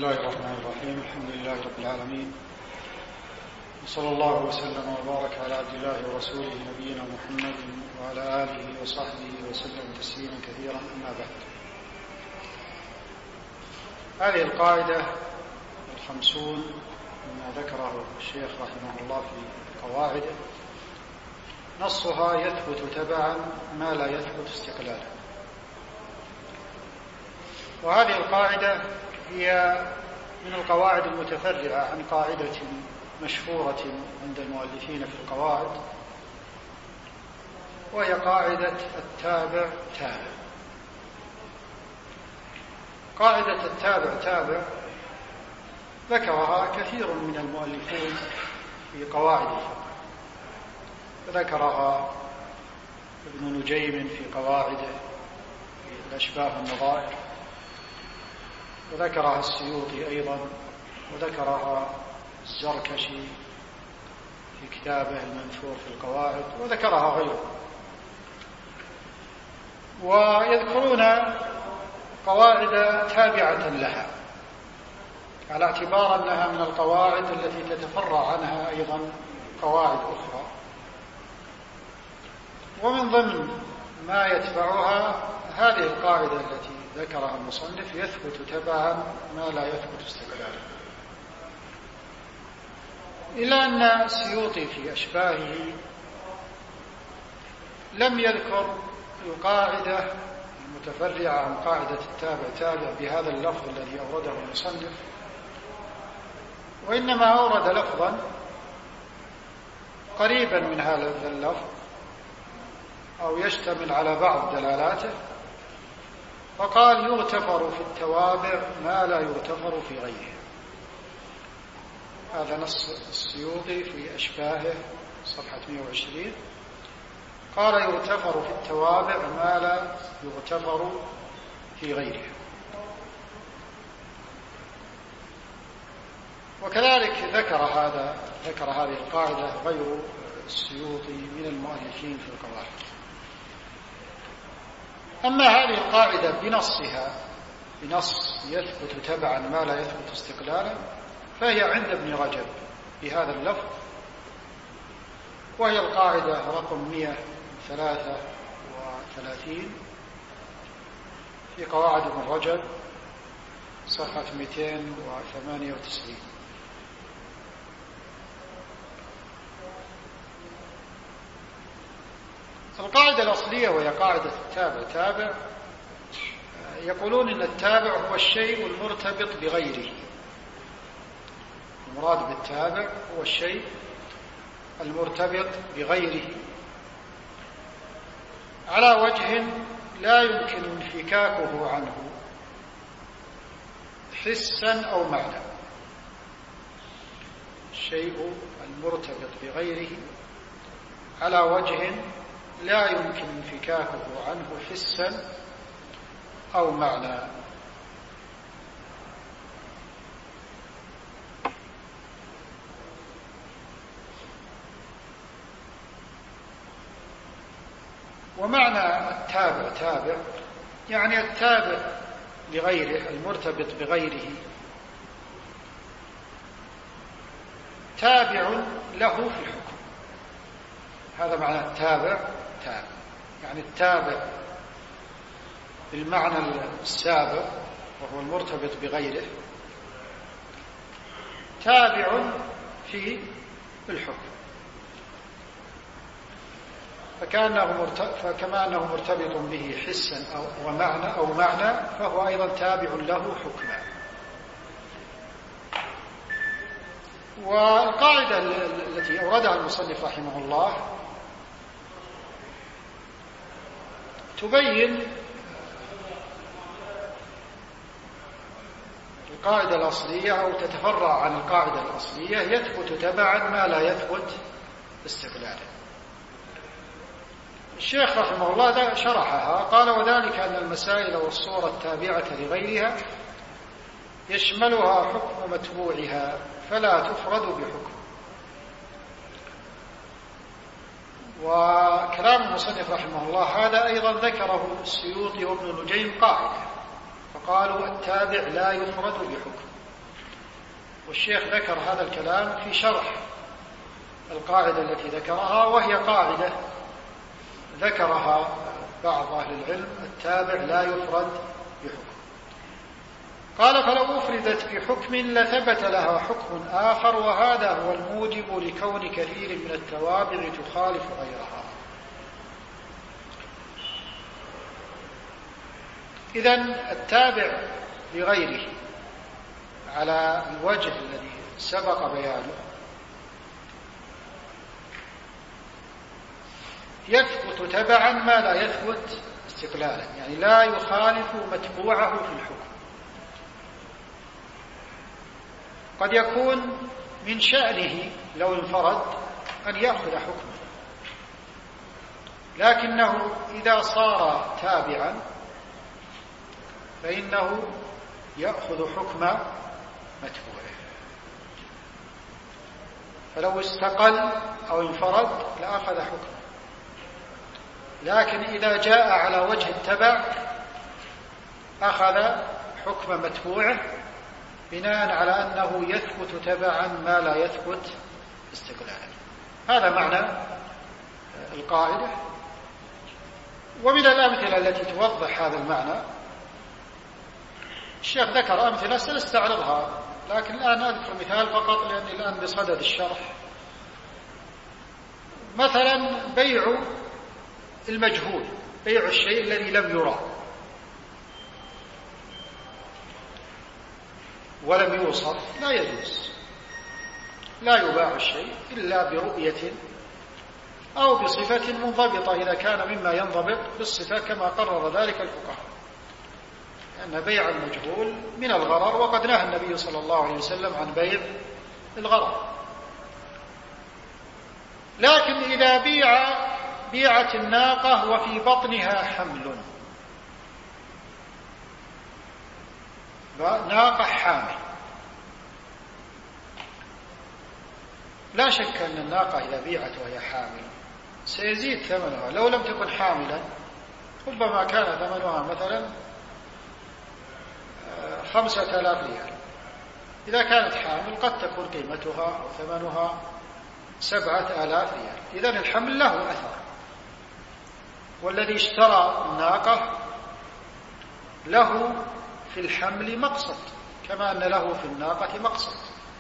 الله الرحمن الرحيم. الحمد لله رب العالمين، وصلى الله وسلم وبارك على عبد الله ورسوله نبينا محمد وعلى آله وصحبه وسلم تسليما كثيرا. أما بعد، هذه القاعدة 50 مما ذكره الشيخ رحمه الله في قواعده، نصها يثبت تبعا ما لا يثبت استقلالا. وهذه القاعدة هي من القواعد المتفرعة عن قاعدة مشهورة عند المؤلفين في القواعد، وهي قاعدة التابع تابع. قاعدة التابع تابع ذكرها كثير من المؤلفين في قواعد الفقه، ذكرها ابن نجيم في قواعده في الأشباه والنظائر، وذكرها السيوطي أيضا، وذكرها الزركشي في كتابه المنثور في القواعد، وذكرها غيره. ويذكرون قواعد تابعة لها على اعتبار أنها من القواعد التي تتفرع عنها أيضا قواعد أخرى. ومن ضمن ما يتبعها هذه القاعدة التي ذكرها المصنف: يثبت تبعا ما لا يثبت استقلالا. إلا أن السيوطي في أشباهه لم يذكر القاعدة المتفرعة عن قاعدة التابع تابع بهذا اللفظ الذي أورده المصنف، وإنما أورد لفظا قريبا من هذا اللفظ أو يشتمل على بعض دلالاته، فقال: يغتفر في التوابع ما لا يغتفر في غيره. هذا نص السيوطي في أشباهه صفحة 120، قال: يغتفر في التوابع ما لا يغتفر في غيره. وكذلك ذكر هذه القاعدة غير السيوطي من المؤلفين في القواعد. أما هذه القاعدة بنص يثبت تبعا ما لا يثبت استقلالا، فهي عند ابن رجب بهذا اللفظ، وهي القاعدة رقم 133 في قواعد ابن رجب صفحة 298. القاعدة الأصلية وهي قاعدة التابع تابع، يقولون إن التابع هو الشيء المرتبط بغيره. المراد بالتابع هو الشيء المرتبط بغيره على وجه لا يمكن انفكاكه عنه حسا أو معنى. الشيء المرتبط بغيره على وجه لا يمكن انفكاكه عنه حسا أو معنى. ومعنى التابع تابع يعني التابع لغيره المرتبط بغيره تابع له في الحكم. هذا معنى التابع تابع، يعني التابع بالمعنى السابق وهو المرتبط بغيره تابع في الحكم، فكما أنه مرتبط به حسا أو معنى فهو أيضا تابع له حكما. والقاعدة التي أوردها المصنف رحمه الله تبين القاعدة الأصلية أو تتفرع عن القاعدة الأصلية: يثبت تبعا ما لا يثبت استقلالا. الشيخ رحمه الله شرحها، قال: وذلك أن المسائل والصور التابعة لغيرها يشملها حكم متبوعها فلا تفرد بحكم. وكلام المصنف رحمه الله هذا أيضا ذكره السيوطي وابن نجيم قاعدة، فقالوا: التابع لا يفرد بحكم. والشيخ ذكر هذا الكلام في شرح القاعدة التي ذكرها، وهي قاعدة ذكرها بعض أهل العلم: التابع لا يفرد بحكم. قال: فلو أفردت بحكم لثبت لها حكم آخر، وهذا هو الموجب لكون كثير من التوابع تخالف غيرها. إذن التابع لغيره على الوجه الذي سبق بيانه يثبت تبعا ما لا يثبت استقلالا، يعني لا يخالف متبوعه في الحكم. قد يكون من شأنه لو انفرد أن يأخذ حكمه، لكنه إذا صار تابعا فإنه يأخذ حكم متبوعه. فلو استقل أو انفرد لأخذ حكمه، لكن إذا جاء على وجه التبع أخذ حكم متبوعه بناء على أنه يثبت تبعا ما لا يثبت استقلالا. هذا معنى القاعدة. ومن الأمثلة التي توضح هذا المعنى الشيخ ذكر أمثلة سنستعرضها، لكن الآن أذكر مثال فقط لأني الآن بصدد الشرح. مثلا بيع المجهول، بيع الشيء الذي لم يرى ولم يوصف لا يجوز. لا يباع الشيء إلا برؤية أو بصفة منضبطة إذا كان مما ينضبط بالصفة كما قرر ذلك الفقهاء، أن بيع المجهول من الغرر، وقد نهى النبي صلى الله عليه وسلم عن بيع الغرر. لكن إذا بيعت الناقة وفي بطنها حمل، ناقة حامل، لا شك أن الناقة إذا بيعت وهي حامل سيزيد ثمنها. لو لم تكن حاملا ربما كان ثمنها مثلا 5000 ريال، إذا كانت حامل قد تكون قيمتها أو ثمنها 7000 ريال. إذن الحمل له أثر، والذي اشترى الناقة له في الحمل مقصد كما أن له في الناقة مقصد.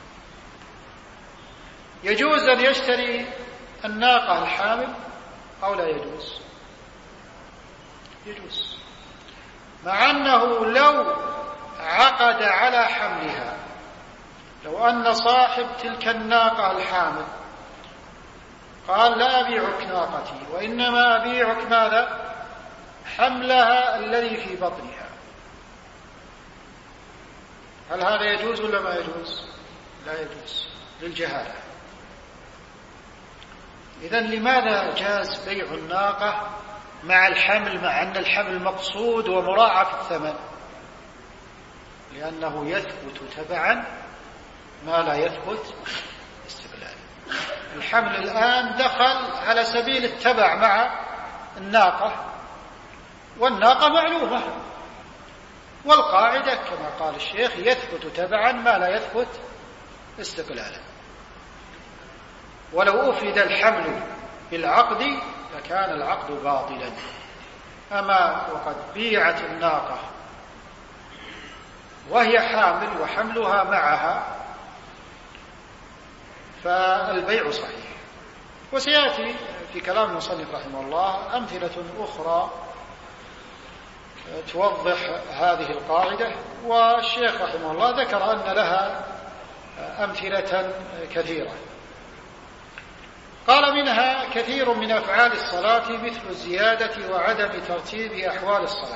يجوز أن يشتري الناقة الحامل أو لا يجوز؟ يجوز، مع أنه لو عقد على حملها، لو أن صاحب تلك الناقة الحامل قال: لا أبيعك ناقتي وإنما أبيعك ماذا؟ حملها الذي في بطنها، هل هذا يجوز ولا ما يجوز؟ لا يجوز للجهالة. إذن لماذا جاز بيع الناقة مع الحمل، مع أن الحمل مقصود ومراعى في الثمن؟ لأنه يثبت تبعا ما لا يثبت استقلالا. الحمل الآن دخل على سبيل التبع مع الناقة، والناقة معلومة، والقاعدة كما قال الشيخ يثبت تبعا ما لا يثبت استقلالا. ولو أفرد الحمل بالعقد لكان العقد باطلا. أما وقد بيعت الناقة وهي حامل وحملها معها فالبيع صحيح. وسيأتي في كلام المصنف رحمه الله أمثلة أخرى توضح هذه القاعدة، والشيخ رحمه الله ذكر أن لها أمثلة كثيرة. قال: منها كثير من أفعال الصلاة مثل الزيادة وعدم ترتيب أحوال الصلاة.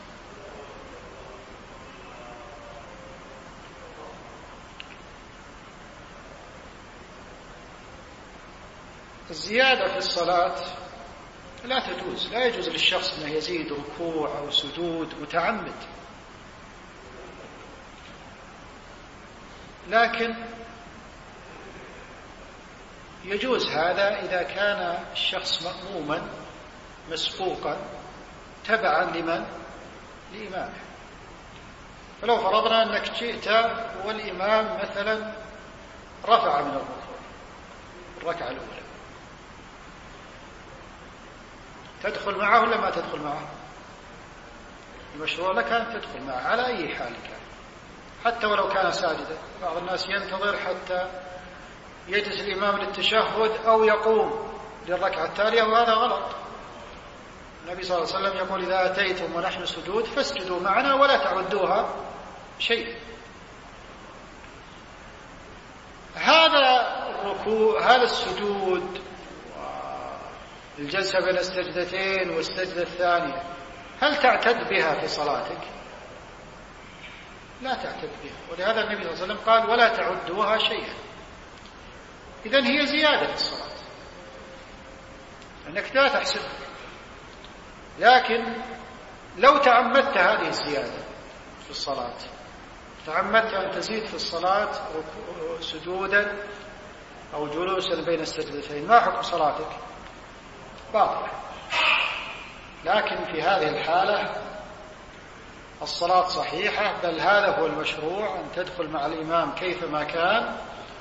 الزيادة في الصلاة لا تجوز، لا يجوز للشخص أنه يزيد ركوع أو سجود متعمد، لكن يجوز هذا إذا كان الشخص مأموما مسبوقا تبعا لمن؟ لإمامه. فلو فرضنا أنك جئت والإمام مثلا رفع من الركوع الركعة الأولى، تدخل معه ولا ما تدخل معه؟ المشروع لك أن تدخل معه على أي حال كان، حتى ولو كان ساجدا. بعض الناس ينتظر حتى يجلس الإمام للتشهد أو يقوم للركعة التالية، وهذا غلط. النبي صلى الله عليه وسلم يقول: إذا أتيتم ونحن سجود فاسجدوا معنا ولا تعدوها شيء. هذا الركوع، هذا السجود والجلسة بين السجدتين والسجدة الثانية، هل تعتد بها في صلاتك؟ لا تعتد بها، ولهذا النبي صلى الله عليه وسلم قال: ولا تعدوها شيئا. إذن هي زيادة في الصلاة، أنك لا تحسبها. لكن لو تعمدت هذه الزيادة في الصلاة، تعمدت أن تزيد في الصلاة سجودا أو جلوسا بين السجدتين، ما حكم صلاتك؟ باطلة. لكن في هذه الحالة الصلاة صحيحة، بل هذا هو المشروع، أن تدخل مع الإمام كيفما كان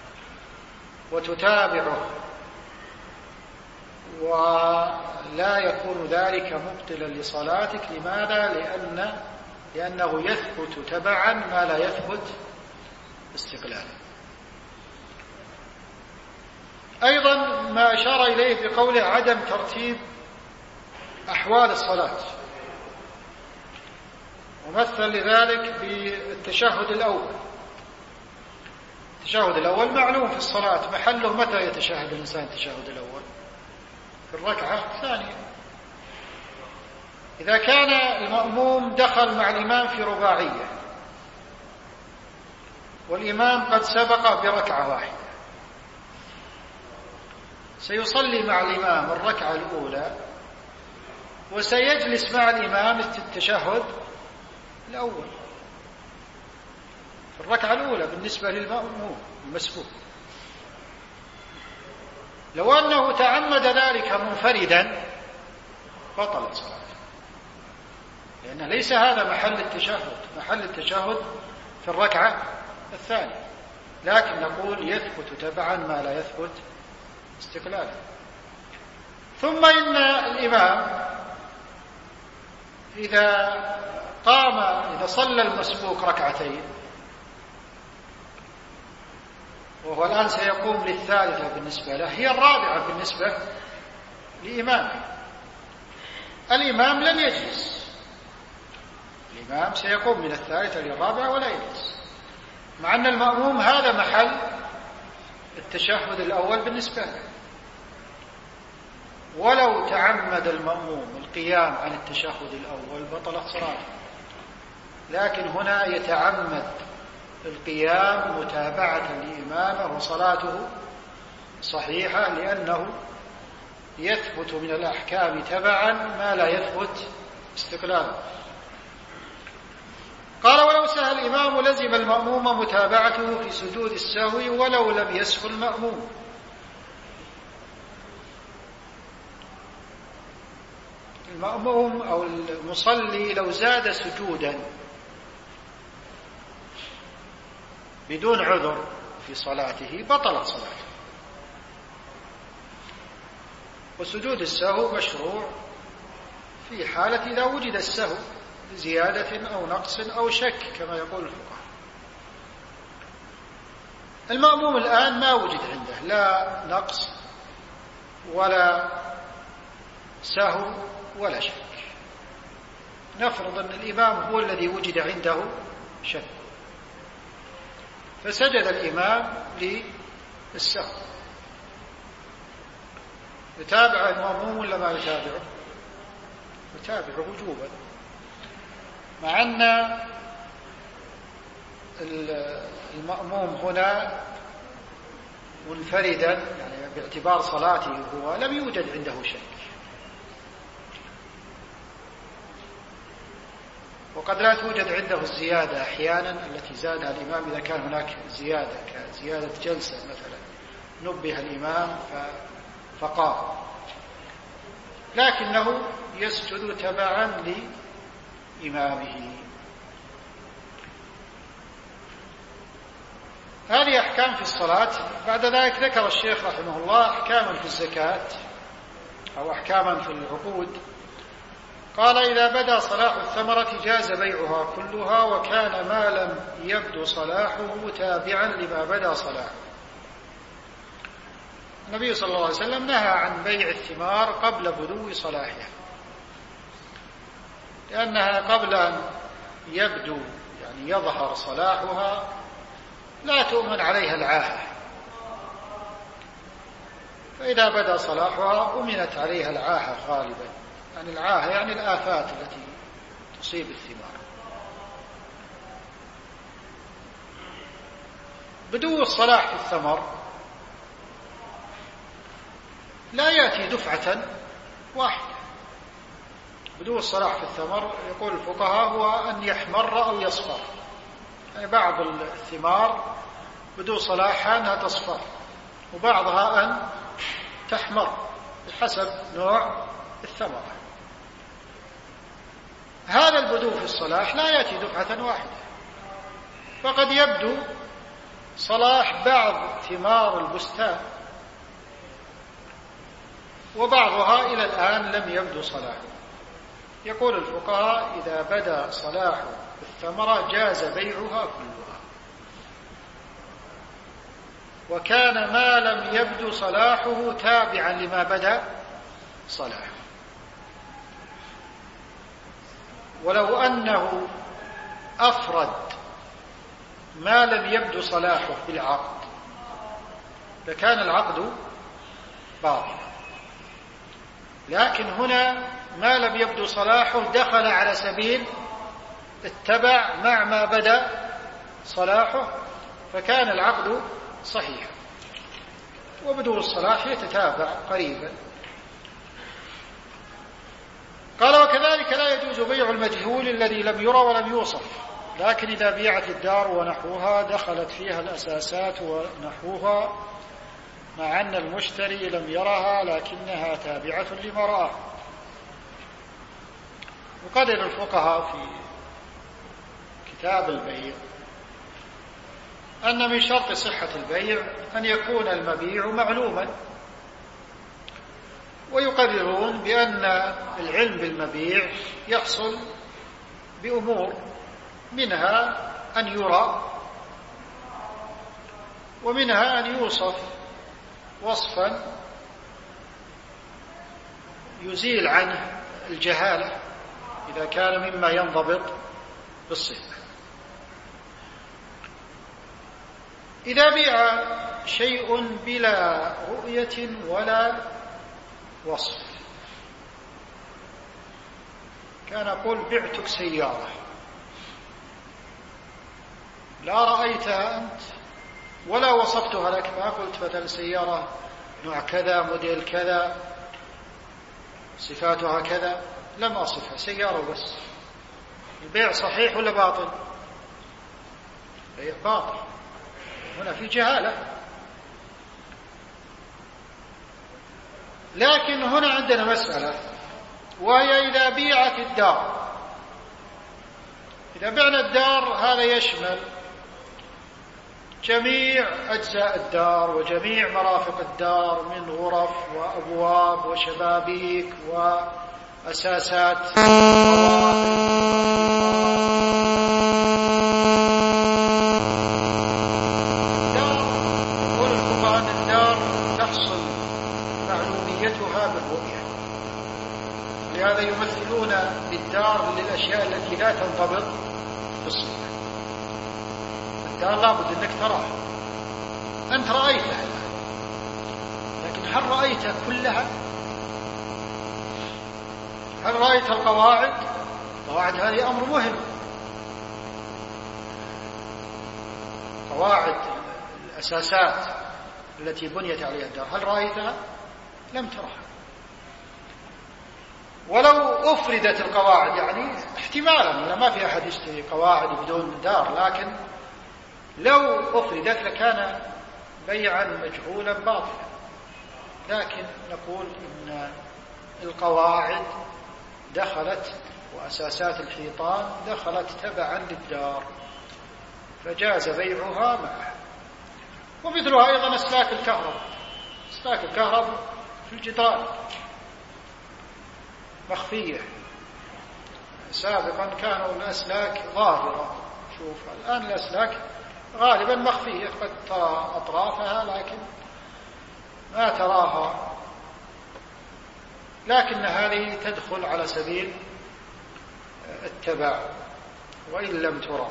وتتابعه، ولا يكون ذلك مبطلا لصلاتك. لماذا؟ لأنه يثبت تبعا ما لا يثبت استقلالا. أيضا ما أشار إليه بقوله عدم ترتيب أحوال الصلاة، ومثل لذلك بالتشهد الأول. التشهد الأول معلوم في الصلاة، محله متى يتشهد الإنسان التشهد الأول؟ في الركعة الثانية. إذا كان المأموم دخل مع الإمام في رباعية والإمام قد سبقه بركعة واحدة، سيصلي مع الإمام الركعة الأولى وسيجلس مع الإمام التشهد الأول في الركعة الأولى بالنسبة للمأموم المسبوق. لو أنه تعمد ذلك منفردا بطلت صلاته، لأن ليس هذا محل التشهد. محل التشهد في الركعة الثانية، لكن نقول يثبت تبعا ما لا يثبت استقلالا. ثم إن الإمام إذا صلى المسبوق ركعتين وهو الآن سيقوم للثالثة بالنسبة له، هي الرابعة بالنسبة لإمامه، الإمام لن يجلس، الإمام سيقوم من الثالثة للرابعة ولا يجلس، مع أن المأموم هذا محل التشهد الأول بالنسبة له. ولو تعمد المأموم القيام عن التشهد الأول بطلت صلاته، لكن هنا يتعمد القيام متابعة لإمامه وصلاته صحيحة، لأنه يثبت من الأحكام تبعا ما لا يثبت استقلالا. قال: ولو سهى الإمام لزم المأموم متابعته في سجود السهو ولو لم يسهو المأموم. المأموم أو المصلي لو زاد سجودا بدون عذر في صلاته بطلت صلاته. وسجود السهو مشروع في حالة إذا وجد السهو زيادة أو نقص أو شك كما يقول الفقهاء. المأموم الآن ما وجد عنده لا نقص ولا سهو ولا شك. نفرض أن الإمام هو الذي وجد عنده شك، فسجد الإمام للسهو، يتابع المأموم ولا ما يتابعه؟ يتابعه وجوبا، مع أن المأموم هنا منفردا يعني باعتبار صلاته هو لم يوجد عنده شك، وقد لا توجد عنده الزيادة أحيانا التي زادها الإمام إذا كان هناك زيادة كزيادة جلسة مثلا نبه الإمام فقام، لكنه يسجد تبعا لإمامه. هذه أحكام في الصلاة. بعد ذلك ذكر الشيخ رحمه الله أحكاما في الزكاة أو أحكاما في العقود. قال: إذا بدا صلاح الثمرة جاز بيعها كلها، وكان ما لم يبدو صلاحه تابعا لما بدا صلاحه. النبي صلى الله عليه وسلم نهى عن بيع الثمار قبل بدو صلاحها، لأنها قبل أن يبدو يعني يظهر صلاحها لا تؤمن عليها العاهة، فإذا بدا صلاحها أمنت عليها العاهة غالبا. يعني العاهة يعني الآفات التي تصيب الثمار. بدو الصلاح في الثمر لا يأتي دفعة واحدة. بدو الصلاح في الثمر يقول الفقهاء هو أن يحمر أو يصفر. يعني بعض الثمار بدو صلاحها أنها تصفر، وبعضها أن تحمر بحسب نوع الثمرة. هذا البدو في الصلاح لا يأتي دفعة واحدة، فقد يبدو صلاح بعض ثمار البستان وبعضها إلى الآن لم يبدو صلاحه. يقول الفقهاء: إذا بدا صلاح الثمرة جاز بيعها كلها، وكان ما لم يبدو صلاحه تابعا لما بدا صلاحه. ولو أنه أفرد ما لم يبدو صلاحه بالعقد لكان العقد باطلا، لكن هنا ما لم يبدو صلاحه دخل على سبيل التبع مع ما بدا صلاحه، فكان العقد صحيحا، وبدو الصلاح يتتابع قريبا. قال: وكذلك لا يجوز بيع المجهول الذي لم يرى ولم يوصف، لكن إذا بيعت الدار ونحوها دخلت فيها الأساسات ونحوها، مع أن المشتري لم يرها لكنها تابعة لما رآه. وقدر الفقهاء في كتاب البيع أن من شرط صحة البيع أن يكون المبيع معلوما، ويقررون بأن العلم بالمبيع يحصل بأمور، منها أن يرى، ومنها أن يوصف وصفا يزيل عنه الجهالة إذا كان مما ينضبط بالصفة. إذا بيع شيء بلا رؤية ولا وصف، كان أقول: بعتك سيارة لا رأيتها أنت ولا وصفتها لك، ما قلت مثلا سيارة نوع كذا موديل كذا صفاتها كذا، لم أصفها، سيارة بس. البيع صحيح ولا باطل؟ البيع باطل، هنا في جهالة. لكن هنا عندنا مسألة، وهي إذا بيعت الدار. إذا بعنا الدار هذا يشمل جميع أجزاء الدار وجميع مرافق الدار من غرف وأبواب وشبابيك وأساسات. يقول الفقهاء أن الدار تحصل معلوميتها بالرؤية، لهذا يمثلون بالدار للأشياء التي لا تنضبط بالصفة. الدار لابد أنك تراها، أنت رأيتها الآن، لكن هل رأيتها كلها؟ هل رأيت القواعد؟ القواعد هذه أمر مهم. قواعد الأساسات التي بنيت عليها الدار هل رأيتها؟ لم ترها. ولو أفردت القواعد، يعني احتمالا ما في أحد يشتري قواعد بدون دار، لكن لو أفردت لكان بيعا مجهولا باطلا. لكن نقول إن القواعد دخلت وأساسات الحيطان دخلت تبعا للدار، فجاز بيعها معه. ومثلها أيضا أسلاك الكهرباء. أسلاك الكهرباء في الجدران مخفية. سابقا كانوا الأسلاك ظاهرة، شوف الآن الأسلاك غالبا مخفية، قد ترى أطرافها لكن ما تراها، لكن هذه تدخل على سبيل التبع وإن لم ترى.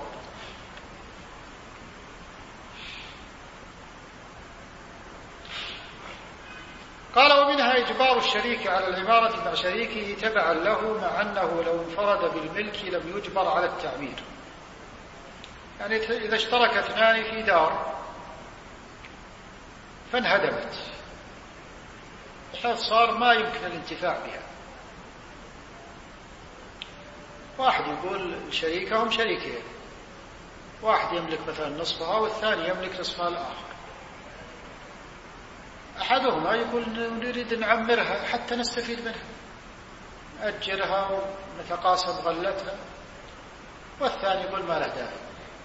قال: ومنها إجبار الشريك على العمارة مع شريكه تبعا له، مع أنه لو انفرد بالملك لم يجبر على التعمير. يعني إذا اشترك اثنان في دار فانهدمت بحيث صار ما يمكن الانتفاع بها، واحد يقول شريكهم شريكين، واحد يملك مثلا نصفها والثاني يملك نصفها الآخر. أحدهما يقول نريد نعمرها حتى نستفيد منها، نأجرها ونتقاسم غلتها، والثاني يقول ما له داعي،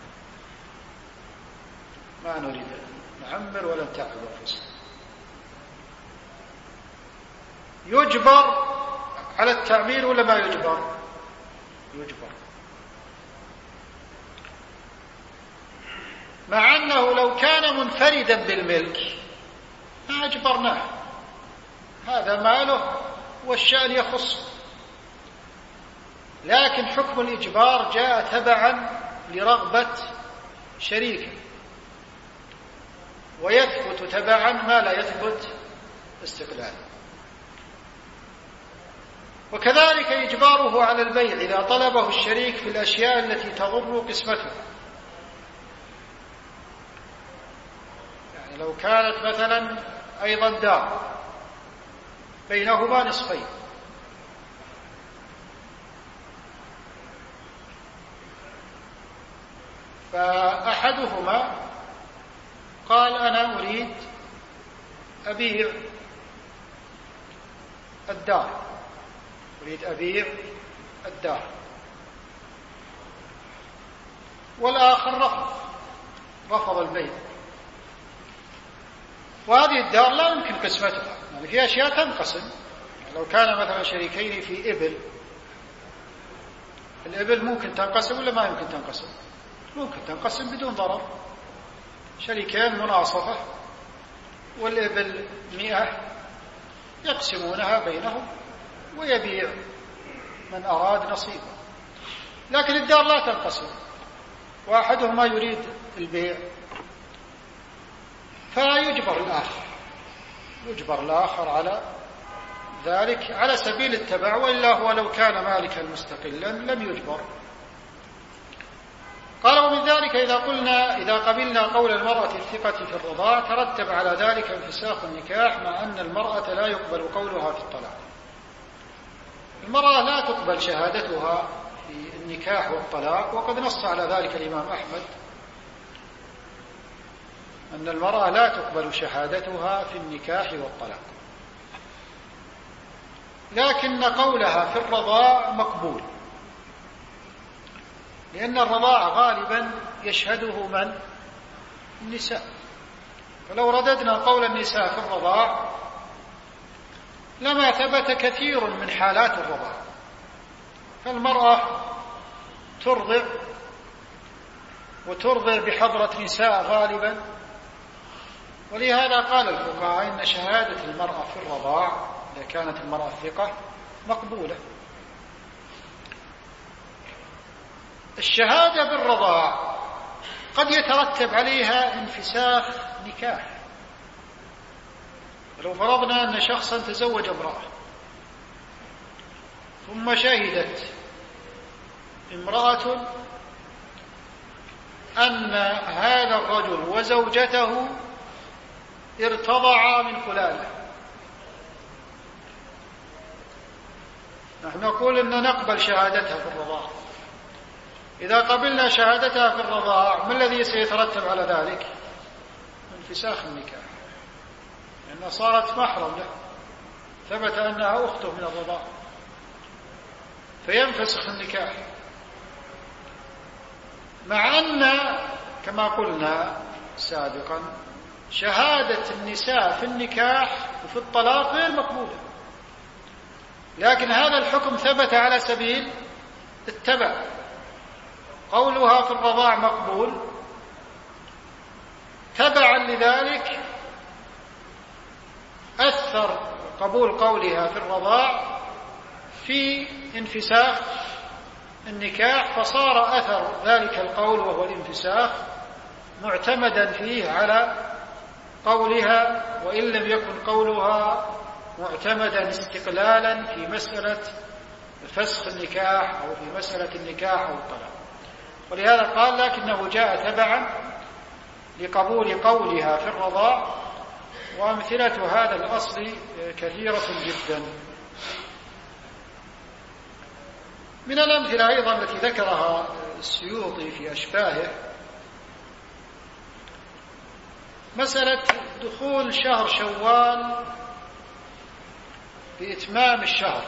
ما نريد نعمر ولا نتعب أنفسنا. يجبر على التعمير ولا ما يجبر؟ يجبر، مع أنه لو كان منفردا بالملك ما أجبرناه، هذا ماله والشأن يخصه، لكن حكم الإجبار جاء تبعا لرغبة شريكه، ويثبت تبعا ما لا يثبت استقلالا. وكذلك إجباره على البيع إذا طلبه الشريك في الأشياء التي تضر قسمته. يعني لو كانت مثلا أيضا دار بينهما نصفين، فأحدهما قال أنا أريد أبيع الدار، والآخر رفض البيع، وهذه الدار لا يمكن قسمتها، يعني في أشياء تنقسم. لو كان مثلا شريكين في إبل، الإبل ممكن تنقسم ولا ما يمكن تنقسم؟ ممكن تنقسم بدون ضرر. شريكين مناصفة والإبل 100 يقسمونها بينهم ويبيع من أراد نصيبه. لكن الدار لا تنقسم، واحدهما يريد البيع فيجبر الآخر على ذلك على سبيل التبع، وإلا هو لو كان مالكا مستقلا لم يجبر. قال: ومن ذلك إذا قبلنا قول المرأة الثقة في الرضاع ترتب على ذلك انفساخ النكاح، مع أن المرأة لا يقبل قولها في الطلاق. المرأة لا تقبل شهادتها في النكاح والطلاق، وقد نص على ذلك الإمام أحمد أن المرأة لا تقبل شهادتها في النكاح والطلاق، لكن قولها في الرضاع مقبول، لأن الرضاع غالبا يشهده من؟ النساء. فلو رددنا قول النساء في الرضاع لما ثبت كثير من حالات الرضاع، فالمرأة ترضع بحضرة نساء غالبا، ولهذا قال الفقهاء إن شهادة المرأة في الرضاع إذا كانت المرأة ثقة مقبولة. الشهادة بالرضاع قد يترتب عليها انفساخ نكاح. لو فرضنا أن شخصا تزوج امرأة ثم شهدت امرأة أن هذا الرجل وزوجته ارتضعا من فلانة، نحن نقول إن نقبل شهادتها في الرضاع. إذا قبلنا شهادتها في الرضاع ما الذي سيترتب على ذلك؟ انفساخ النكاح، لأنها صارت محرم له، ثبت أنها أخته من الرضاع، فينفسخ النكاح. مع أن كما قلنا سابقا شهادة النساء في النكاح وفي الطلاق غير مقبولة، لكن هذا الحكم ثبت على سبيل التبع. قولها في الرضاع مقبول، تبعا لذلك أثر قبول قولها في الرضاع في انفساخ النكاح، فصار أثر ذلك القول وهو الانفساخ معتمدا فيه على قولها، وإن لم يكن قولها معتمدا استقلالا في مسألة فسخ النكاح أو في مسألة النكاح أو الطلاق. ولهذا قال لكنه جاء تبعا لقبول قولها في الرضاع، وأمثلة هذا الأصل كثيرة جدا. من الأمثلة أيضا التي ذكرها السيوطي في أشباهه مسألة دخول شهر شوال بإتمام الشهر،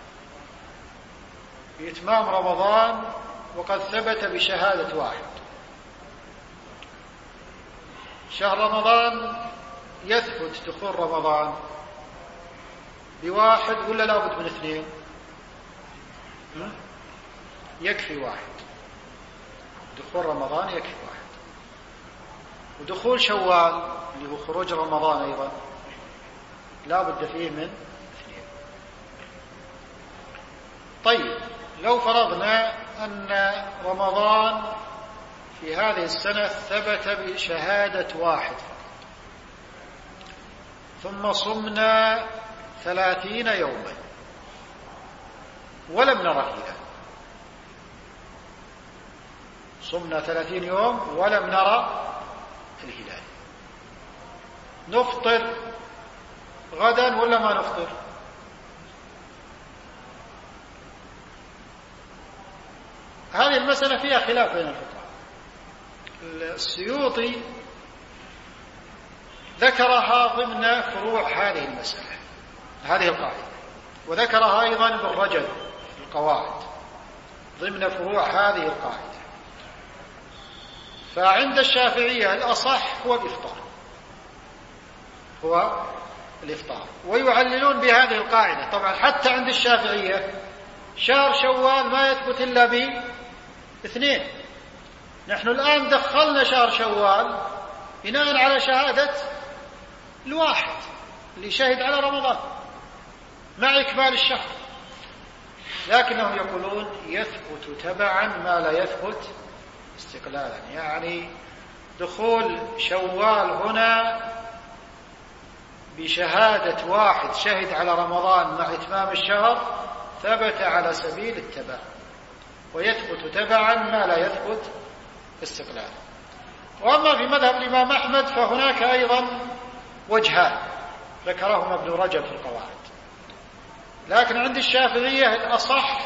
بإتمام رمضان، وقد ثبت بشهادة واحد. شهر رمضان يثبت دخول رمضان بواحد ولا لابد من اثنين؟ يكفي واحد. دخول رمضان يكفي واحد. ودخول شوال اللي هو خروج رمضان أيضا لا بد فيه من اثنين. طيب لو فرضنا أن رمضان في هذه السنة ثبت بشهادة واحد ثم صمنا 30 يوما ولم نرى الهلال، صمنا 30 يوم ولم نرى الهلال، نفطر غدا ولا ما نفطر؟ هذه المسألة فيها خلاف بين الفقهاء. السيوطي ذكرها ضمن فروع هذه المسألة، هذه القاعدة، وذكرها أيضا ابن رجب في القواعد ضمن فروع هذه القاعدة. فعند الشافعية الأصح هو الإفطار، ويعللون بهذه القاعدة. طبعا حتى عند الشافعية شهر شوال ما يثبت إلا باثنين. نحن الآن دخلنا شهر شوال بناء على شهادة الواحد اللي شهد على رمضان مع إكمال الشهر، لكنهم يقولون يثبت تبعا ما لا يثبت استقلالا. يعني دخول شوال هنا بشهادة واحد شهد على رمضان مع إتمام الشهر ثبت على سبيل التبع، ويثبت تبعا ما لا يثبت استقلالا. وأما في مذهب الإمام أحمد فهناك أيضا وجهان ذكرهما ابن رجب في القواعد، لكن عند الشافعية الأصح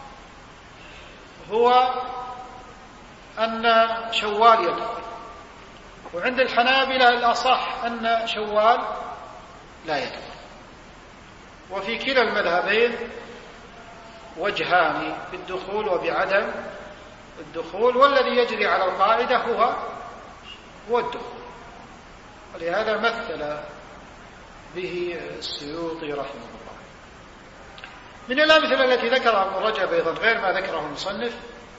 هو أن شوال يدخل، وعند الحنابلة الأصح أن شوال لا يدخل. وفي كلا المذهبين وجهان بالدخول وبعدم الدخول، والذي يجري على القاعدة هو الدخول. ولهذا مثل به السيوطي رحمه الله. من الأمثلة التي ذكرها ابن رجب أيضا غير ما ذكره المصنف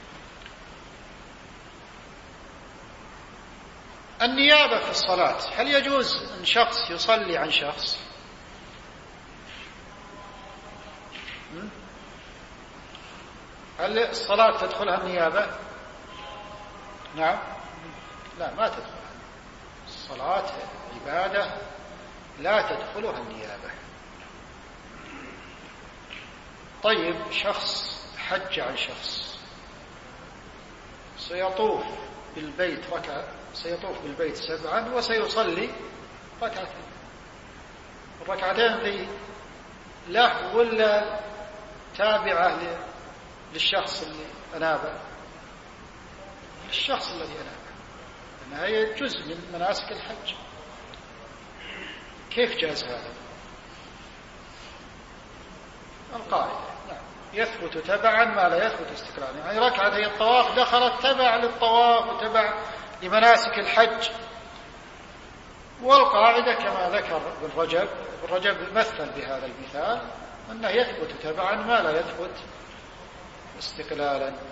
النيابة في الصلاة. هل يجوز أن شخص يصلي عن شخص؟ هل الصلاة تدخلها النيابة؟ نعم، لا ما تدخلها. الصلاة عبادة لا تدخلها النيابة. طيب شخص حج عن شخص سيطوف بالبيت 7 وسيصلي ركعتين. الركعتين ذي له ولا تابعة للشخص اللي أنابه؟ الشخص الذي أنابه، لأنها هي جزء من مناسك الحج. كيف جاز هذا؟ القاعدة نعم يثبت تبعا ما لا يثبت استقلالا. يعني ركعتي الطواف دخلت تبع للطواف وتبع لمناسك الحج، والقاعدة كما ذكر ابن رجب مثل بهذا المثال أنه يثبت تبعا ما لا يثبت استقلالا.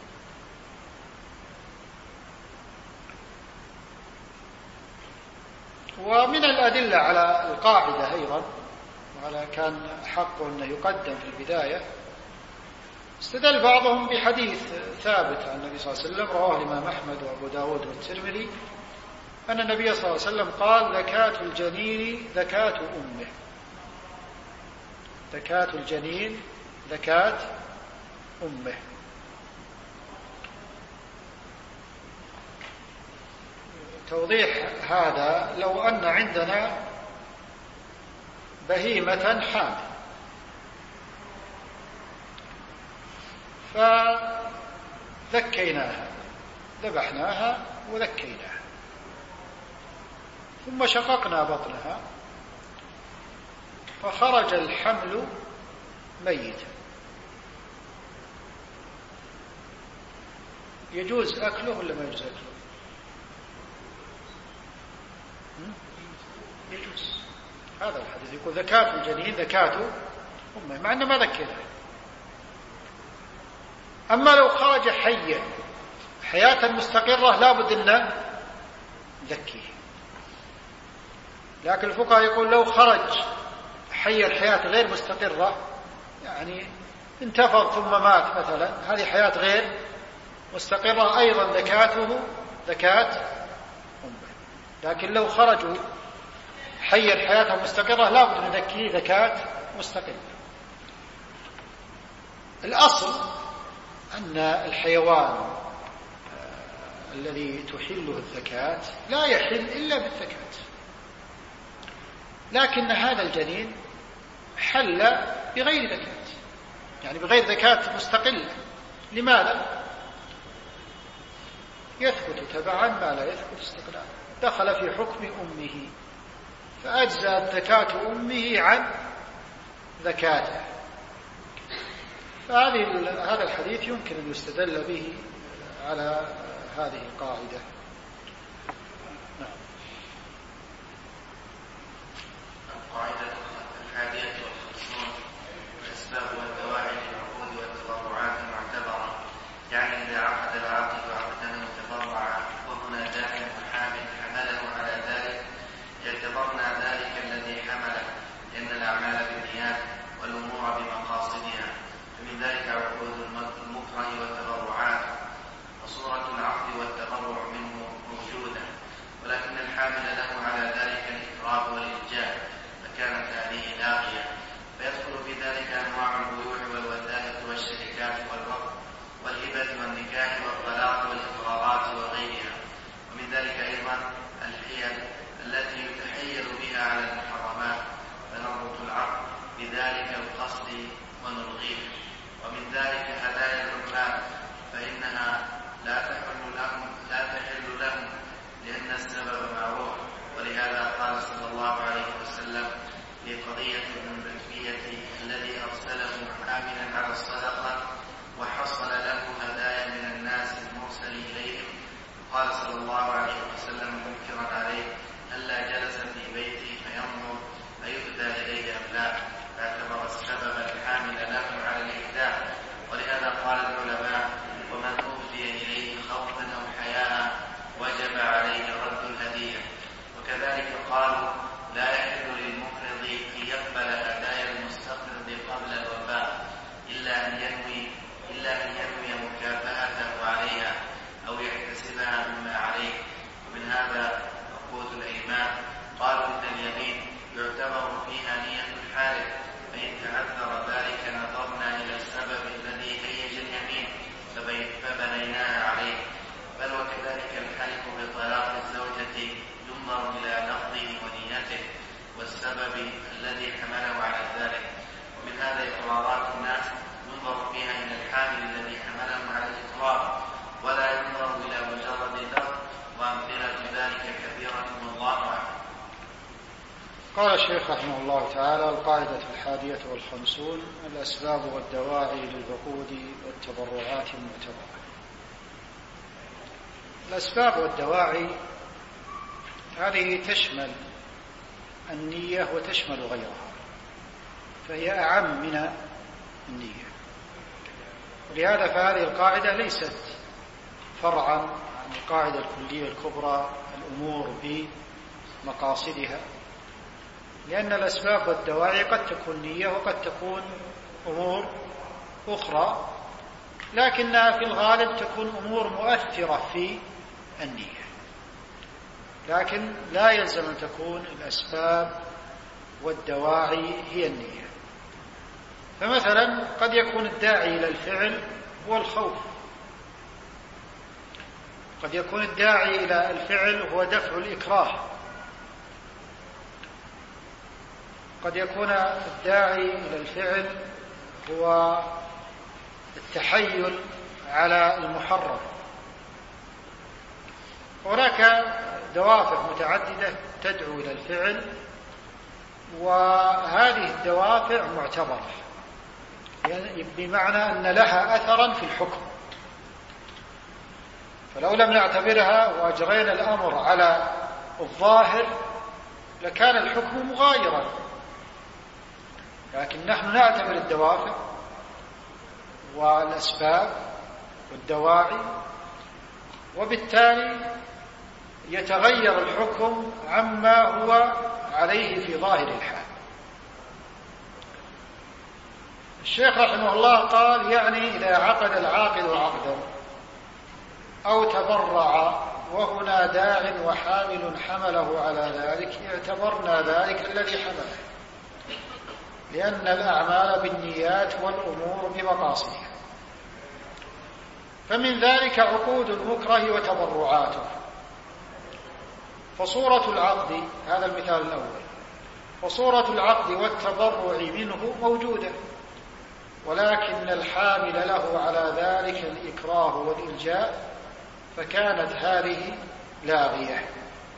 ومن الأدلة على القاعدة أيضا، وعلى كان حقه أنه يقدم في البداية، استدل بعضهم بحديث ثابت عن النبي صلى الله عليه وسلم رواه الإمام أحمد وأبو داود والترمذي أن النبي صلى الله عليه وسلم قال: زكاة الجنين زكاة أمه. زكاة الجنين زكاة أمه. توضيح هذا: لو أن عندنا بهيمة حامل فذكيناها، ذبحناها وذكيناها، ثم شققنا بطنها فخرج الحمل ميتا، يجوز أكله ولا ما يجوز أكله؟ يجوز. هذا الحديث يقول: زكاة الجنين زكاة أمه، مع أنه ما ذكيناه. أما لو خرج حيا حياة مستقرة لا بد أن نذكيه. لكن الفقهاء يقول: لو خرج حي الحياة غير مستقرة، يعني انتفض ثم مات مثلا، هذه حياة غير مستقرة، أيضا زكاته زكاة أمه. لكن لو خرجوا حي الحياة مستقرة لا بد نذكيه زكاة مستقرة. الأصل أن الحيوان الذي تحله الزكاة لا يحل إلا بالزكاة، لكن هذا الجنين حل بغير زكاة، يعني بغير زكاة مستقلة. لماذا؟ يثبت تبعا ما لا يثبت استقلالا، دخل في حكم أمه فأجزأت زكاة أمه عن زكاته. هذا الحديث يمكن أن يستدل به على هذه القاعدة. نعم. القاعدة 51: الأسباب والدواعي للعقود والتبرعات معتبرة، يعني إذا عقد العاقد عقدا متبرعا وهنا داخل حامل حمله على ذلك اعتبرنا ذلك الذي حمله، لأن الأعمال بالنيات والأمور بمقاصدها، فمن ذلك عقود المكره والتبرعات، وصورة العقد والتبرع منه موجودة، ولكن الحامل له على ذلك الإكراه والإلجاء، فكانت هذه لاغية، فيدخل في ذلك أنواع البيوع والوثائق والشركات والوقف والهبة والنكاح والطلاق والإقرارات وغيرها. ومن ذلك أيضا الحيل التي يتحيل بها على المحرمات، فنربط العقد بذلك القصد ونلغيه. ومن ذلك هدايا العمال، فإنها لا تحل لهم لأن السبب معروف، ولهذا قال صلى الله عليه وسلم في قضية ابن البكية الذي أرسله عاملا على الصدقة وحصل له هدايا من الناس المرسل إليهم، قال صلى الله عليه وسلم منكرا عليه: ألا جلس في بيتي فينظر أيهدى إليه أم لا، فاعتبر السبب الحامل له على الإهداء. ولهذا قال العلماء: ومن أوفي إليه خوفا أو حياء وجب عليه رد الهدية. وكذلك قالوا: لا يحل للمقرض أن يقبل هدايا المستقرض قبل الوفاء إلا أن ينوي مكافأته عليها أو يحتسبها مما عليه. ومن هذا عقود الأيمان، قالوا إن اليمين يعتبر فيها نية الحالف، فإن تعذر ذلك نظرنا إلى السبب الذي هيج اليمين فبنيناها عليه. بل وكذلك الحلف بطلاق الزوجة ينظر إلى لفظه ونيته والسبب الذي حمله على ذلك. ومن هذا إقرارات الناس ينظر فيها إلى الحامل الذي حملهم على الإقرار، ولا ينظر إلى مجرد لفظ، وأمثلة ذلك كثيرة والله أعلم. قال الشيخ رحمه الله تعالى: القاعدة 51: الأسباب والدواعي للعقود والتبرعات المعتبرة. الأسباب والدواعي هذه تشمل النية وتشمل غيرها، فهي أعم من النية. ولهذا فهذه القاعدة ليست فرعا عن القاعدة الكلية الكبرى الأمور بمقاصدها، لأن الأسباب والدواعي قد تكون نية وقد تكون أمور أخرى، لكنها في الغالب تكون أمور مؤثرة في النية، لكن لا يلزم أن تكون الأسباب والدواعي هي النية. فمثلا قد يكون الداعي إلى الفعل هو الخوف، قد يكون الداعي إلى الفعل هو دفع الإكراه، قد يكون الداعي إلى الفعل هو التحيل على المحرم. هناك دوافع متعددة تدعو إلى الفعل، وهذه الدوافع معتبرة، يعني بمعنى أن لها أثرا في الحكم. فلو لم نعتبرها وأجرينا الأمر على الظاهر لكان الحكم مغايرا، لكن نحن نعتبر الدوافع والأسباب والدواعي، وبالتالي يتغير الحكم عما هو عليه في ظاهر الحال. الشيخ رحمه الله قال: يعني إذا عقد العاقد عقدا أو تبرع وهنا داع وحامل حمله على ذلك اعتبرنا ذلك الذي حمله، لأن الأعمال بالنيات والأمور بمقاصدها. فمن ذلك عقود المكره وتبرعاته. فصورة العقد، هذا المثال الأول، فصورة العقد والتبرع منه موجودة، ولكن الحامل له على ذلك الإكراه والإلجاء، فكانت هذه لاغية.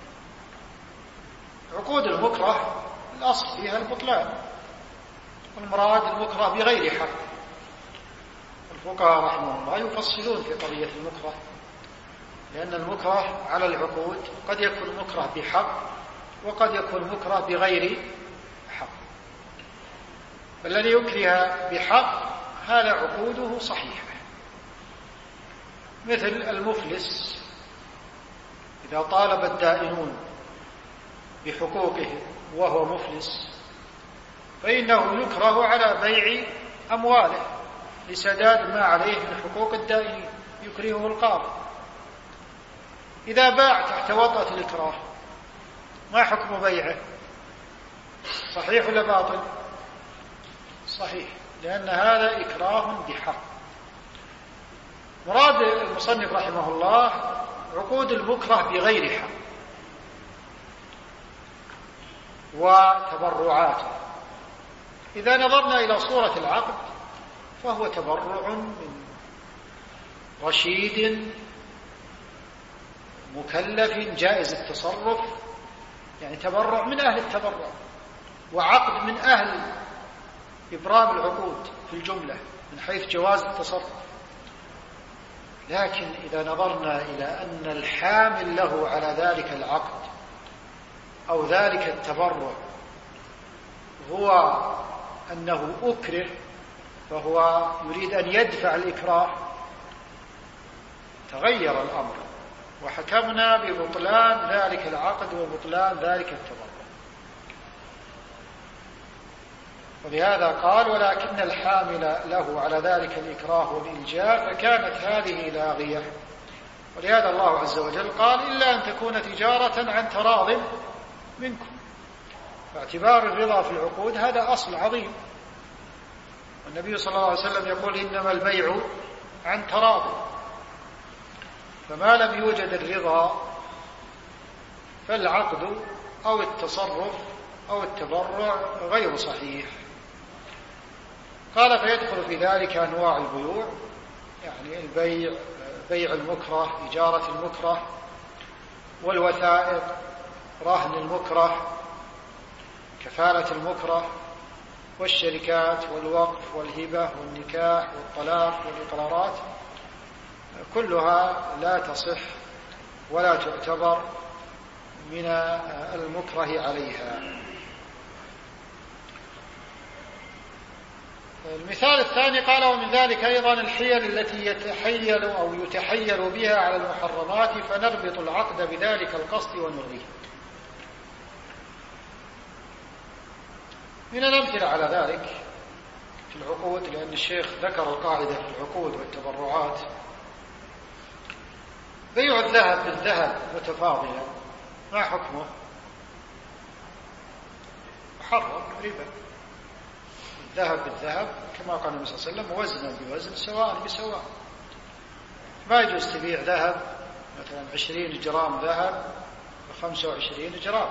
عقود المكره الأصل فيها البطلان، والمراد المكره بغير حق. الفقهاء رحمهم الله يفصلون في قضية المكره، لأن المكره على العقود قد يكون مكره بحق وقد يكون مكره بغير حق. فالذي يكره بحق هذا عقوده صحيحة، مثل المفلس إذا طالب الدائنون بحقوقه وهو مفلس فإنه يكره على بيع أمواله لسداد ما عليه من حقوق الدائنين، يكرهه القاضي. إذا باع تحت وطأة الإكراه ما حكم بيعه؟ صحيح ولا باطل؟ صحيح، لأن هذا إكراه بحق. مراد المصنف رحمه الله عقود المكره بغير حق وتبرعاته. إذا نظرنا إلى صورة العقد فهو تبرع من رشيد مكلف جائز التصرف، يعني تبرع من أهل التبرع، وعقد من أهل إبرام العقود في الجملة من حيث جواز التصرف. لكن إذا نظرنا إلى أن الحامل له على ذلك العقد أو ذلك التبرع هو أنه أكره، فهو يريد أن يدفع الإكراه، تغير الأمر وحكمنا ببطلان ذلك العقد وبطلان ذلك التبرع. ولهذا قال: ولكن الحامل له على ذلك الإكراه والإلجاء، فكانت هذه لاغية. ولهذا الله عز وجل قال: إلا أن تكون تجارة عن تراض منكم. فاعتبار الرضا في العقود هذا أصل عظيم، والنبي صلى الله عليه وسلم يقول: إنما البيع عن تراض. فما لم يوجد الرضا فالعقد أو التصرف أو التبرع غير صحيح. قال: فيدخل في ذلك أنواع البيوع، يعني البيع، بيع المكره، إجارة المكره، والوثائق، رهن المكره، كفالة المكره، والشركات والوقف والهبة والنكاح والطلاق والإقرارات، كلها لا تصح ولا تعتبر من المكره عليها. المثال الثاني قال: ومن ذلك أيضا الحيل التي يتحيل أو يتحيل بها على المحرمات فنربط العقد بذلك القصد ونلغيه. من الأمثلة على ذلك في العقود، لأن الشيخ ذكر القاعدة في العقود والتبرعات: بيع الذهب بالذهب متفاضلا، ما حكمه؟ محرم، ربا. الذهب بالذهب كما قال النبي صلى الله عليه وسلم: وزنا بوزن سواء بسواء. ما يجوز تبيع ذهب مثلا 20 جرام ذهب ب25 جرام.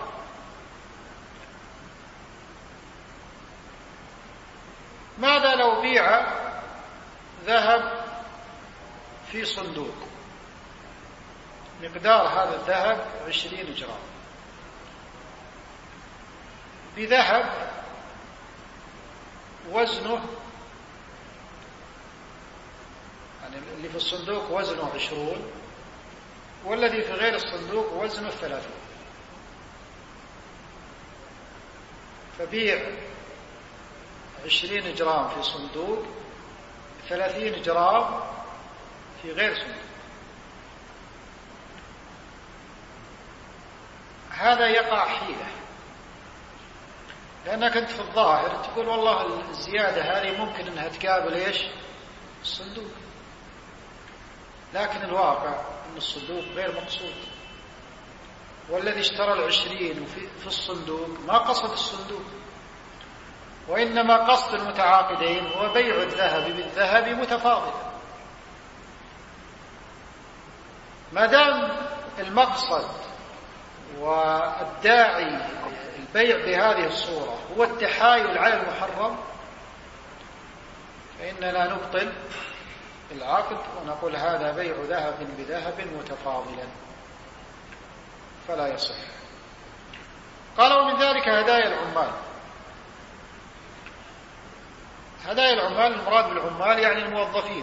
ماذا لو بيع ذهب في صندوق مقدار هذا الذهب 20 جرام بذهب وزنه، يعني اللي في الصندوق وزنه 20 والذي في غير الصندوق وزنه 30، فبيع 20 جرام في صندوق، 30 جرام في غير صندوق. هذا يقع حيلة، لأنك أنت في الظاهر تقول والله الزيادة هذه ممكن أنها تقابل إيش؟ الصندوق، لكن الواقع أن الصندوق غير مقصود، والذي اشترى 20 في الصندوق ما قصد الصندوق، وإنما قصد المتعاقدين هو بيع الذهب بالذهب متفاضلا. ما دام المقصد والداعي البيع بهذه الصورة هو التحايل على المحرم، فإننا نبطل العقد ونقول هذا بيع ذهب بذهب متفاضلا، فلا يصح. قال: ومن ذلك هدايا العمال. هدايا العمال، المراد بالعمال يعني الموظفين،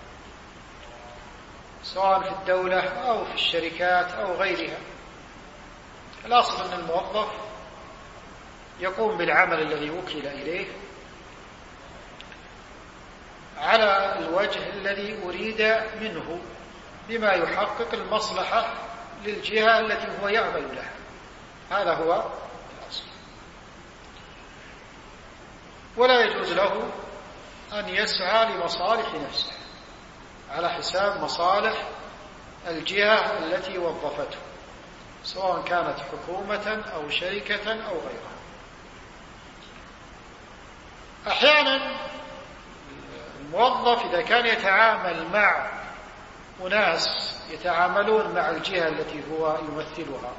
سواء في الدولة أو في الشركات أو غيرها. الأصل أن الموظف يقوم بالعمل الذي وكل إليه على الوجه الذي أريد منه بما يحقق المصلحة للجهة التي هو يعمل لها. هذا هو الأصل. ولا يجوز له أن يسعى لمصالح نفسه على حساب مصالح الجهة التي وظفته، سواء كانت حكومة أو شركة أو غيرها. أحيانا الموظف إذا كان يتعامل مع أناس يتعاملون مع الجهة التي هو يمثلها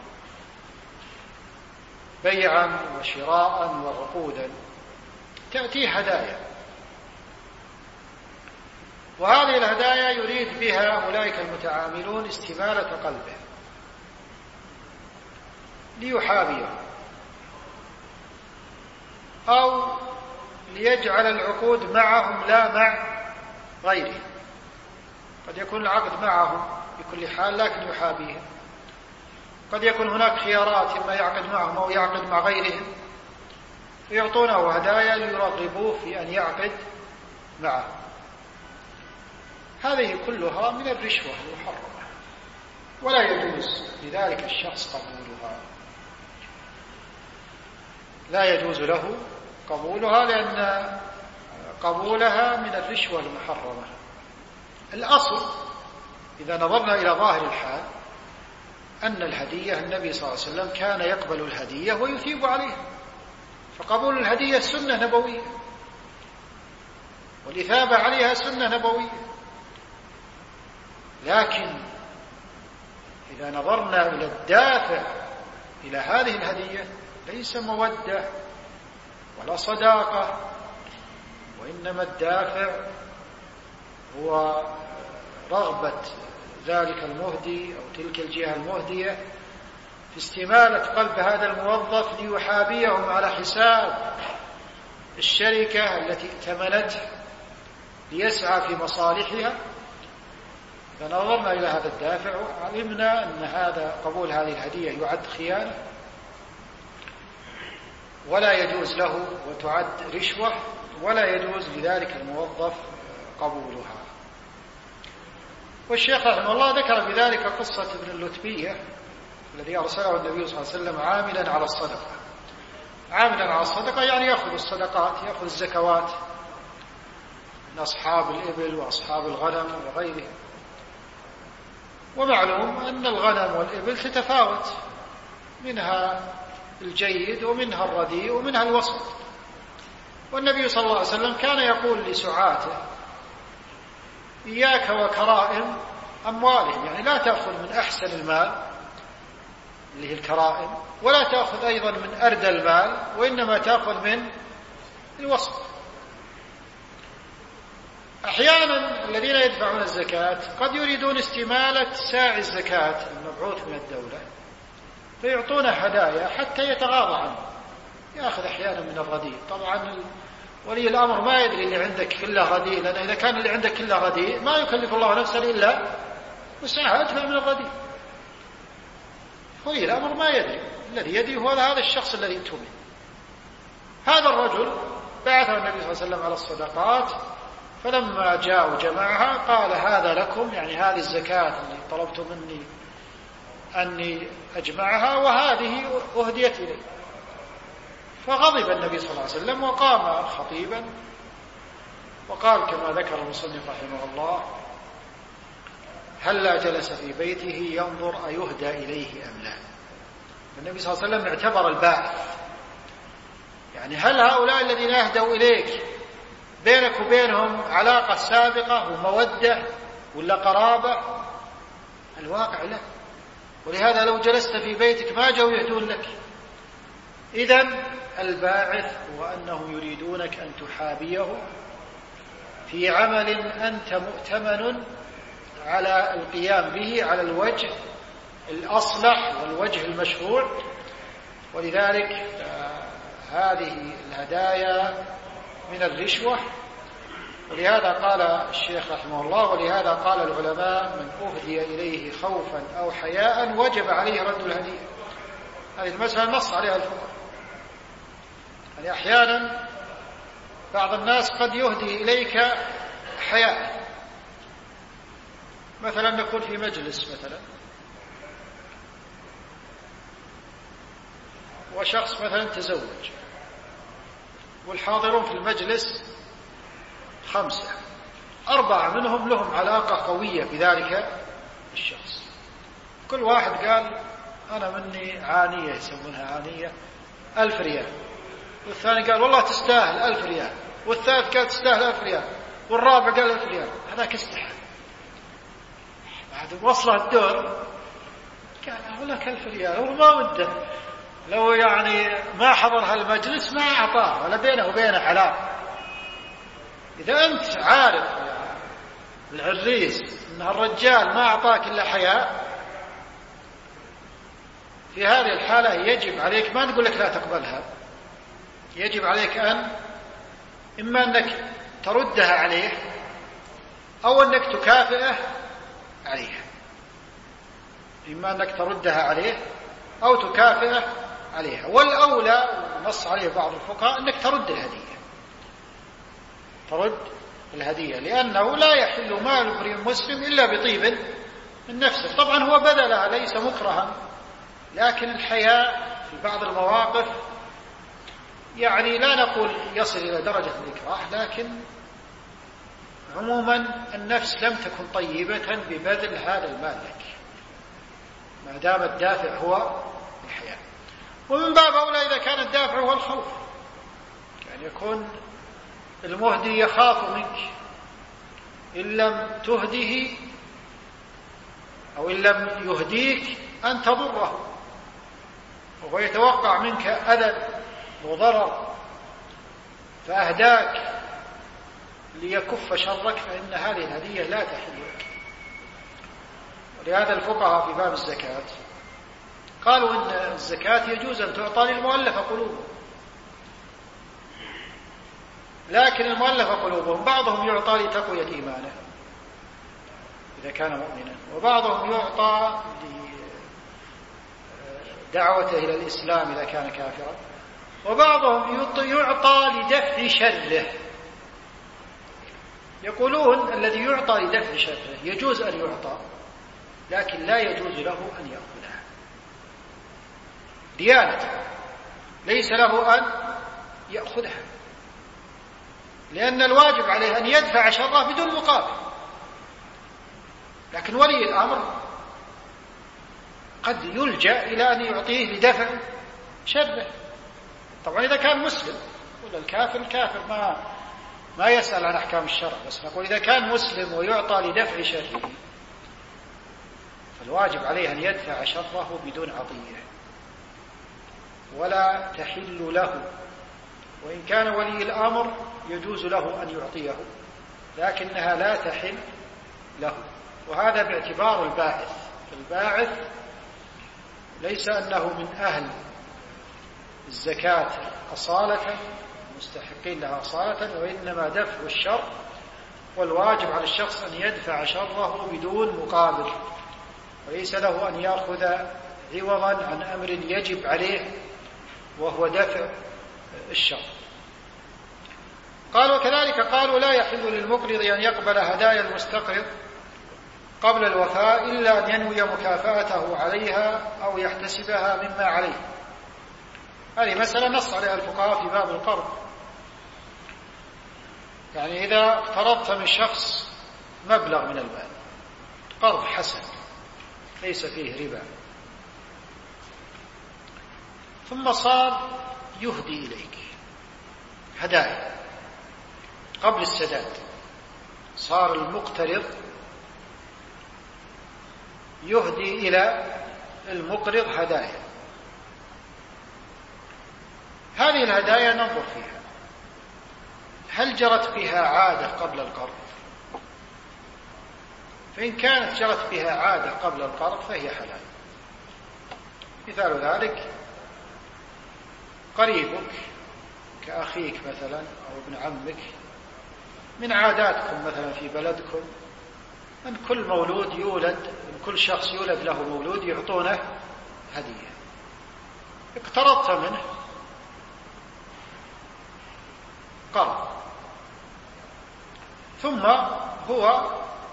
بيعا وشراء وعقودا، تأتيه هدايا، وهذه الهدايا يريد بها أولئك المتعاملون استمالة قلبه ليحابيهم، أو ليجعل العقود معهم لا مع غيرهم. قد يكون العقد معهم بكل حال لكن يحابيهم، قد يكون هناك خيارات، إما يعقد معهم أو يعقد مع غيرهم، فيعطونه هدايا ليرغبوه في أن يعقد معهم. هذه كلها من الرشوة المحرمة، ولا يجوز لذلك الشخص قبولها، لا يجوز له قبولها، لأن قبولها من الرشوة المحرمة. الأصل إذا نظرنا إلى ظاهر الحال أن الهدية، النبي صلى الله عليه وسلم كان يقبل الهدية ويثيب عليها، فقبول الهدية سنة نبوية، والإثابة عليها سنة نبوية. لكن إذا نظرنا إلى الدافع إلى هذه الهدية ليس مودة ولا صداقة، وإنما الدافع هو رغبة ذلك المهدي أو تلك الجهة المهدية في استمالة قلب هذا الموظف ليحابيهم على حساب الشركة التي ائتمنته ليسعى في مصالحها، فنظرنا إلى هذا الدافع وعلمنا أن هذا قبول هذه الهدية يعد خيانة ولا يجوز له وتعد رشوة، ولا يجوز لذلك الموظف قبولها. والشيخ رحمه الله ذكر بذلك قصة ابن اللتبية الذي أرسله النبي صلى الله عليه وسلم عاملا على الصدقة. عاملا على الصدقة يعني يأخذ الصدقات، يأخذ الزكوات من أصحاب الإبل وأصحاب الغنم وغيرهم. ومعلوم أن الغنم والإبل تتفاوت، منها الجيد ومنها الرديء ومنها الوسط. والنبي صلى الله عليه وسلم كان يقول لسعاته: إياك وكرائم أموالهم، يعني لا تأخذ من أحسن المال اللي هي الكرائم، ولا تأخذ أيضا من أردى المال، وإنما تأخذ من الوسط. أحيانا الذين يدفعون الزكاة قد يريدون استمالة ساعي الزكاة المبعوث من الدولة، فيعطونه هدايا حتى يتغاضى عنه، يأخذ أحيانا من الرديء. طبعا ولي الأمر ما يدري اللي عندك كله رديء، لأن إذا كان اللي عندك كله رديء ما يكلف الله نفسا إلا وسعها، أدفع من الرديء. ولي الأمر ما يدري، الذي يدري هو هذا الشخص الذي ائتمن. هذا الرجل بعثه النبي صلى الله عليه وسلم على الصدقات، فلما جاءوا جمعها قال: هذا لكم، يعني هذه الزكاة اللي طلبت مني أني أجمعها، وهذه أهديت إلي. فغضب النبي صلى الله عليه وسلم وقام خطيبا وقال كما ذكر المصنف رحمه الله: هلا جلس في بيته ينظر أيهدى إليه أم لا. النبي صلى الله عليه وسلم اعتبر الباعث، يعني هل هؤلاء الذين أهدوا إليك بينك وبينهم علاقة سابقة ومودة ولا قرابة؟ الواقع لا. ولهذا لو جلست في بيتك ما جاءوا يهدون لك. إذن الباعث هو أنهم يريدونك أن تحابيه في عمل أنت مؤتمن على القيام به على الوجه الأصلح والوجه المشروع. ولذلك هذه الهدايا من الرشوة. ولهذا قال الشيخ رحمه الله: ولهذا قال العلماء: من أهدي إليه خوفا أو حياء وجب عليه رد الهدية. هذه المسألة نص عليها الفقهاء. يعني أحيانا بعض الناس قد يهدي إليك حياء، مثلا نكون في مجلس مثلا وشخص مثلا تزوج، والحاضرون في المجلس 5، 4 منهم لهم علاقة قوية بذلك الشخص. كل واحد قال: أنا مني عانية، يسمونها عانية 1000 ريال، والثاني قال: والله تستاهل 1000 ريال، والثالث قال: تستاهل 1000 ريال، والرابع قال 1000 ريال. هذاك استحال. بعد وصل الدور قال: هناك 1000 ريال، هو ما وده، لو يعني ما حضر هالمجلس ما أعطاه، ولا بينه وبينه علاقة. إذا أنت عارف العريس أن الرجال ما أعطاك إلا حياء، في هذه الحالة يجب عليك، ما نقول لك لا تقبلها، يجب عليك أن إما أنك تردها عليه أو أنك تكافئه عليها. إما أنك تردها عليه أو تكافئه عليها. والأولى نص عليه بعض الفقهاء أنك ترد الهدية، ترد الهدية، لأنه لا يحل مال امرئ مسلم إلا بطيب من نفسه. طبعا هو بذلها ليس مكرها، لكن الحياء في بعض المواقف يعني لا نقول يصل إلى درجة الإكراه، لكن عموما النفس لم تكن طيبة ببذل هذا المال لك، ما دام الدافع هو الحياء. ومن باب أولى إذا كان الدافع هو الخوف، يعني يكون المهدي يخاف منك إن لم تهديه أو إن لم يهديك أن تضره، وهو يتوقع منك أذى وضرر، فأهداك ليكف شرك، فإن هذه الهدية لا تحل لك. ولهذا الفقهاء في باب الزكاة قالوا إن الزكاة يجوز أن تعطى للمؤلفة قلوبهم، لكن المؤلفة قلوبهم بعضهم يعطى لتقوية إيمانه، إذا كان مؤمنا، وبعضهم يعطى لدعوته إلى الإسلام إذا كان كافرا، وبعضهم يعطى لدفع شره. يقولون الذي يعطى لدفع شره يجوز أن يعطى، لكن لا يجوز له أن يأخذها ديانته، ليس له أن يأخذها، لأن الواجب عليه أن يدفع شره بدون مقابل. لكن ولي الأمر قد يلجأ إلى أن يعطيه لدفع شره. طبعا إذا كان مسلم، ولا الكافر ما يسأل عن أحكام الشرع، بس نقول إذا كان مسلم ويعطى لدفع شره فالواجب عليه أن يدفع شره بدون عطية، ولا تحل له. وإن كان ولي الأمر يجوز له أن يعطيه، لكنها لا تحل له. وهذا باعتبار الباعث. الباعث ليس أنه من أهل الزكاة أصالة، مستحقين لها أصالة، وإنما دفع الشر، والواجب على الشخص أن يدفع شره بدون مقابل، وليس له أن يأخذ عوضا عن أمر يجب عليه وهو دفع الشر. قال وكذلك قالوا لا يحل للمقرض أن يقبل هدايا المستقرض قبل الوفاء إلا أن ينوي مكافأته عليها أو يحتسبها مما عليه. هذه مسألة نص عليها الفقهاء في باب القرض. يعني إذا اقترضت من شخص مبلغ من المال قرض حسن ليس فيه ربا، ثم صار يهدي إليك هدايا قبل السداد، صار المقترض يهدي إلى المقرض هدايا. هذه الهدايا ننظر فيها هل جرت بها عادة قبل القرض؟ فإن كانت جرت بها عادة قبل القرض فهي حلال. مثال ذلك قريبك كأخيك مثلا أو ابن عمك، من عاداتكم مثلا في بلدكم أن كل مولود يولد، كل شخص يولد له مولود يعطونه هدية. اقترضت منه قرض، ثم هو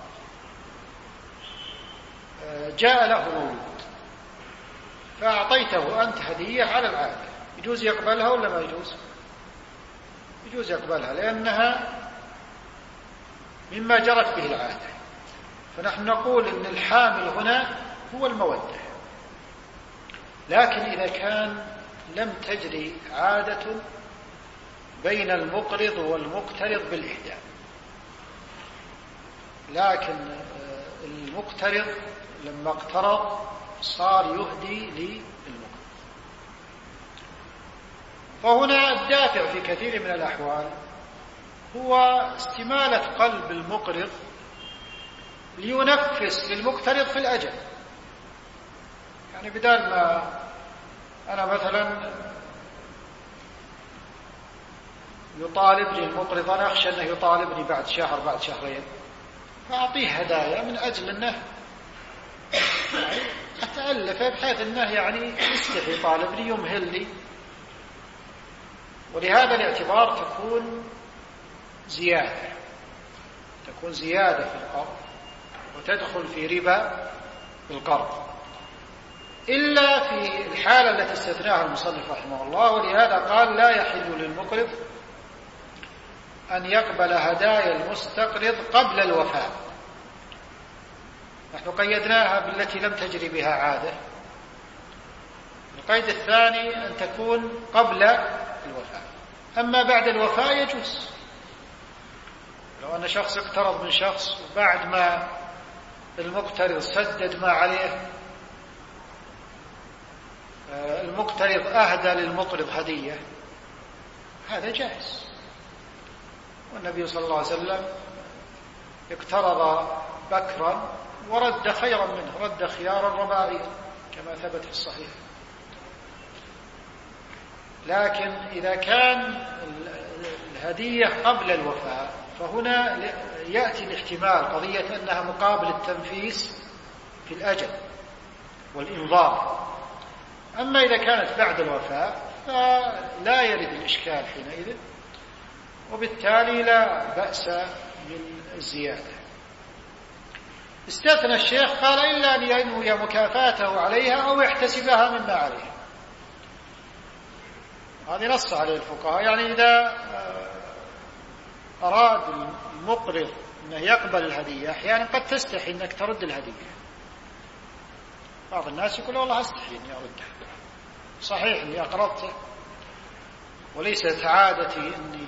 جاء له مولود فأعطيته أنت هدية على العادة، يجوز يقبلها ولا ما يجوز؟ يجوز يقبلها، لأنها مما جرت به العادة. فنحن نقول إن الحامل هنا هو المودة. لكن إذا كان لم تجري عادة بين المقرض والمقترض بالإهداء، لكن المقترض لما اقترض صار يهدي للمقرض، فهنا الدافع في كثير من الأحوال هو استمالة قلب المقرض لينفس للمقترض في الأجل. يعني بدال ما أنا مثلا يطالبني المقرض، أنا أخشى أنه يطالبني بعد شهر بعد شهرين، فأعطيه هدايا من أجل أنه يعني أتألفه بحيث أنه يعني يستحي يطالبني يمهلني. ولهذا الاعتبار تكون زيادة في القرض، وتدخل في ربا القرض، إلا في الحالة التي استثناها المصنف رحمه الله. ولهذا قال لا يحل للمقرض أن يقبل هدايا المستقرض قبل الوفاء. نحن قيدناها بالتي لم تجري بها عادة. القيد الثاني أن تكون قبل الوفاء، أما بعد الوفاء يجوز. لو أن شخص اقترض من شخص وبعد ما المقترض سدد ما عليه، المقترض أهدى للمقرض هدية، هذا جائز. والنبي صلى الله عليه وسلم اقترض بكرا ورد خيرا منه، رد خيارا رباعيا كما ثبت في الصحيح. لكن إذا كان الهدية قبل الوفاء فهنا يأتي الاحتمال قضية أنها مقابل التنفيس في الأجل والإنظار. أما إذا كانت بعد الوفاة فلا يرد الإشكال حينئذ، وبالتالي لا بأس من الزيادة. استثنى الشيخ قال إلا أن ينوي مكافاته عليها أو يحتسبها مما عليه. هذه نص عليه الفقهاء، يعني إذا أراد المقرض أنه يقبل الهدية، أحيانا قد تستحي أنك ترد الهدية. بعض الناس يقول والله أستحي أني أردها، صحيح أني أقرضته وليست عادتي أني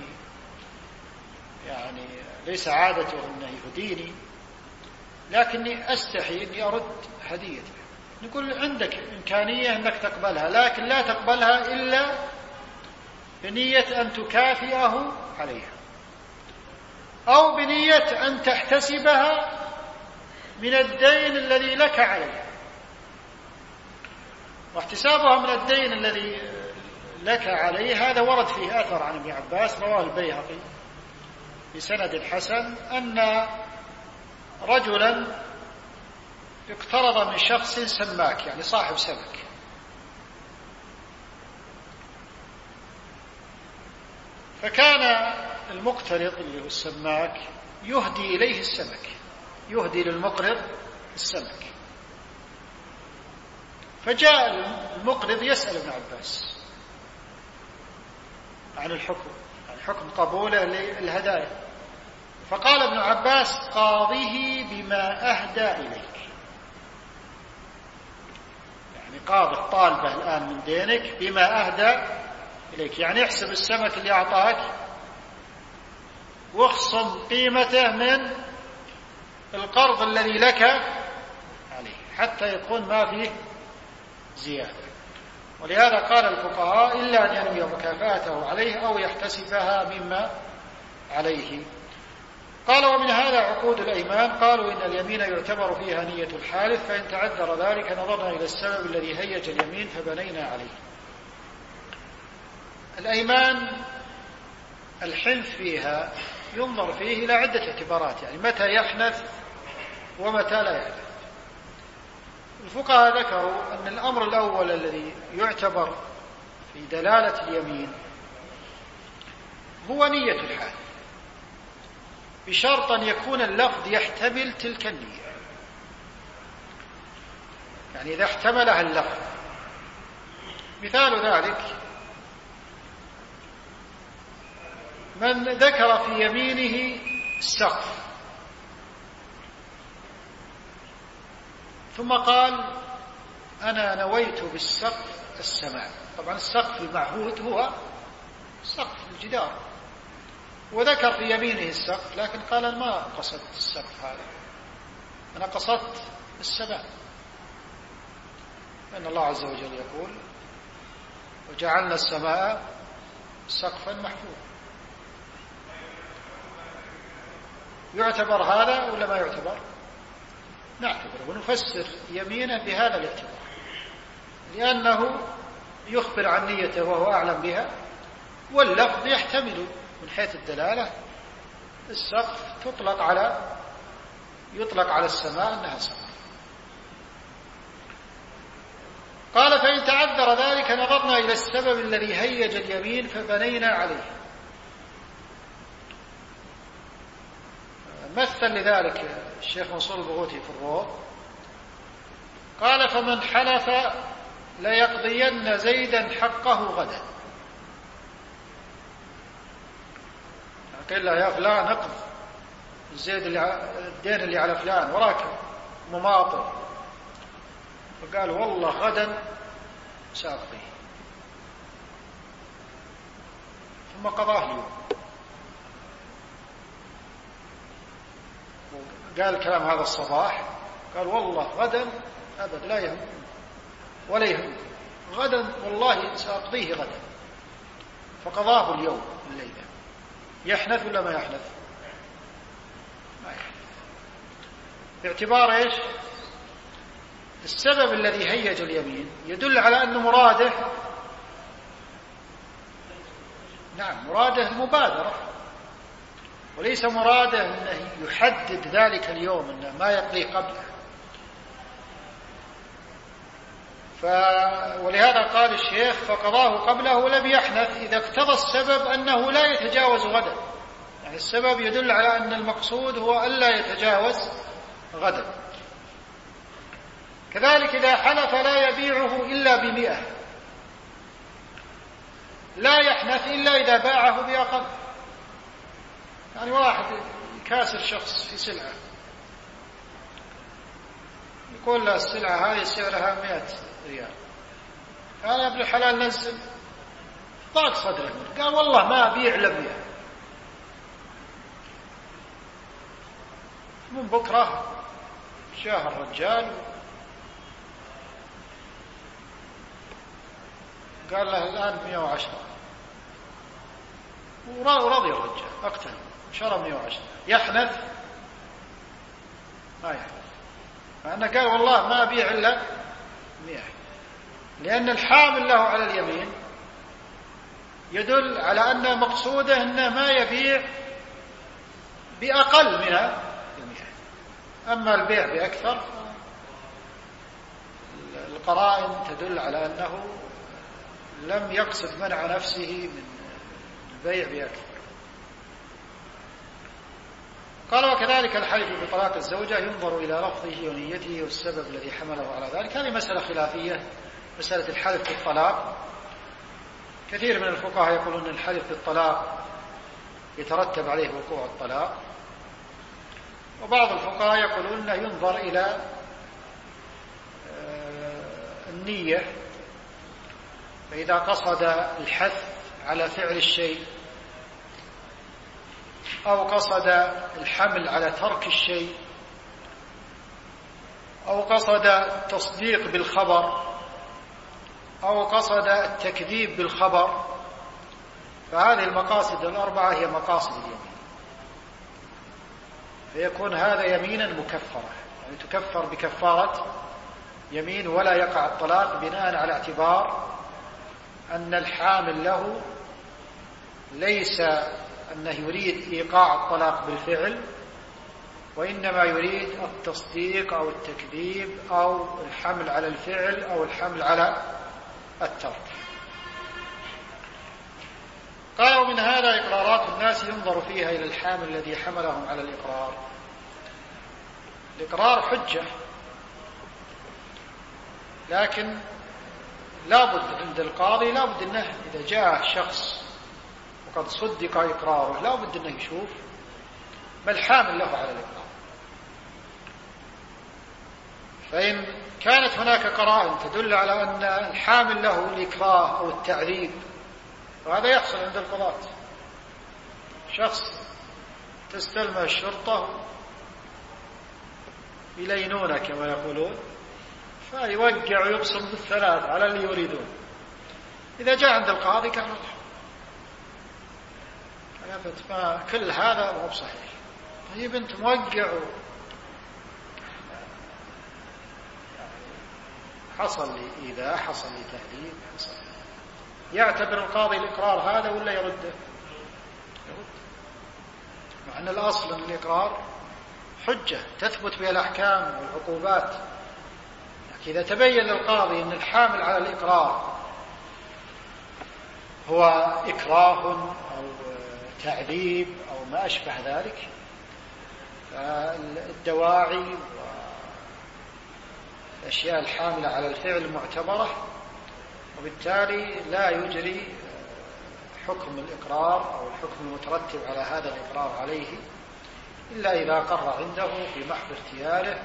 يعني ليس عادته أنه يهديني، لكني أستحي أني أرد هديته. نقول عندك إمكانية أنك تقبلها، لكن لا تقبلها إلا بنية أن تكافئه عليها، أو بنية أن تحتسبها من الدين الذي لك عليه. واحتسابها من الدين الذي لك عليه هذا ورد فيه أثر عن ابن عباس رواه البيهقي بسند حسن، أن رجلا اقترض من شخص سماك، يعني صاحب سمك، فكان المقترض اللي هو السماك يهدي إليه السمك، يهدي للمقرض السمك. فجاء المقرض يسأل ابن عباس عن الحكم، عن حكم قبوله للهدايا، فقال ابن عباس قاضيه بما أهدى إليك، يعني قاضي الطالبة الآن من دينك بما أهدى إليك، يعني احسب السمك اللي أعطاك واخصم قيمته من القرض الذي لك عليه حتى يكون ما فيه زيادة. ولهذا قال الفقهاء إلا أن ينوي مكافاته عليه أو يحتسبها مما عليه. قال ومن هذا عقود الأيمان، قالوا إن اليمين يعتبر فيها نية الحالف، فإن تعذر ذلك نظرنا إلى السبب الذي هيج اليمين فبنينا عليه. الأيمان الحنث فيها ينظر فيه إلى عدة اعتبارات، يعني متى يحنث ومتى لا يحنث. الفقهاء ذكروا أن الأمر الأول الذي يعتبر في دلالة اليمين هو نية الحال، بشرط أن يكون اللفظ يحتمل تلك النية. يعني إذا احتملها اللفظ، مثال ذلك من ذكر في يمينه السقف ثم قال أنا نويت بالسقف السماء. طبعا السقف المعهود هو سقف الجدار، وذكر في يمينه السقف، لكن قال أنا ما قصدت السقف هذا، أنا قصدت السماء، لأن الله عز وجل يقول وجعلنا السماء سقفا محفوظا. يعتبر هذا ولا ما يعتبر؟ نعتبره ونفسر يمينه بهذا الاعتبار، لأنه يخبر عن نيته وهو أعلم بها، واللفظ يحتمل من حيث الدلالة. السقف يطلق على السماء أنها سقف. قال فإن تعذر ذلك نظرنا إلى السبب الذي هيج اليمين فبنينا عليه. مثل لذلك الشيخ منصور البغوثي في الروض، قال فمن حلف ليقضين زيدا حقه غدا، قيل له يا فلان اقض زيد الدين اللي على فلان وراك مماطل، فقال والله غدا سأقضيه، ثم قضاه اليوم. قال الكلام هذا الصباح، قال والله غدا أبد لا يهم ولا يهم، غدا والله سأقضيه غدا، فقضاه اليوم الليلة. يحنث ولا ما يحنث؟ ما يحنث، باعتبار ايش؟ السبب الذي هيج اليمين يدل على أن مراده مراده المبادرة، وليس مراده أنه يحدد ذلك اليوم، أنه ما يقضي قبله. ولهذا قال الشيخ فقضاه قبله ولم يحنث إذا اقتضى السبب أنه لا يتجاوز غدا. يعني السبب يدل على أن المقصود هو ألا يتجاوز غدا. كذلك إذا حلف لا يبيعه إلا ب100، لا يحنث إلا إذا باعه بأقل. يعني واحد يكاسر شخص في سلعة، يقول له السلعة هذه سعرها 100 ريال، قال يا ابن الحلال نزل، ضاق صدره منه، قال والله ما أبيع إلا 100. من بكرة جاء الرجال قال له الآن 110، ورضي الرجال اقتنع شرى 110. يحنث؟ ما يحنث، مع أنه قال والله ما أبيع إلا 100، لأن الحامل له على اليمين يدل على أن مقصوده أنه ما يبيع بأقل من 100. أما البيع بأكثر القرائن تدل على أنه لم يقصد منع نفسه من البيع بأكثر. قال وكذلك الحلف بطلاق الزوجة ينظر إلى لفظه ونيته والسبب الذي حمله على ذلك. هذه مسألة خلافية، مسألة الحلف بالطلاق. كثير من الفقهاء يقولون أن الحلف بالطلاق يترتب عليه وقوع الطلاق، وبعض الفقهاء يقولون أنه ينظر إلى النية، فإذا قصد الحث على فعل الشيء أو قصد الحمل على ترك الشيء أو قصد التصديق بالخبر أو قصد التكذيب بالخبر، فهذه المقاصد الأربعة هي مقاصد اليمين، فيكون هذا يمينا مكفرة، يعني تكفر بكفارة يمين ولا يقع الطلاق بناء على اعتبار أن الحامل له ليس أنه يريد إيقاع الطلاق بالفعل، وإنما يريد التصديق أو التكذيب أو الحمل على الفعل أو الحمل على الترك. قال ومن هذا إقرارات الناس ينظر فيها إلى الحامل الذي حملهم على الإقرار. الإقرار حجة، لكن لابد عند القاضي لابد أنه إذا جاء شخص وقد صدق إقراره لابد أنه يشوف ما الحامل له على الإقرار. فإن كانت هناك قرائن تدل على أن الحامل له الإكراه أو التعذيب، وهذا يحصل عند القضاة، شخص تستلمه الشرطة يلينونه كما يقولون، فيوقع ويبصم بالثلاث على اللي يريدون. إذا جاء عند القاضي كان كل هذا مو بصحيح. طيب أنت موقع حصل لي إذا حصل لي تهديد، حصل يعتبر القاضي الإقرار هذا ولا يرده؟ يرد، مع أن الأصل أن الإقرار حجة تثبت بها الأحكام والعقوبات. لكن إذا تبين للقاضي أن الحامل على الإقرار هو إكراه أو تعذيب أو ما أشبه ذلك، فالدواعي والأشياء الحاملة على الفعل معتبرة، وبالتالي لا يجري حكم الإقرار أو الحكم المترتب على هذا الإقرار عليه إلا إذا قر عنده في محض اختياره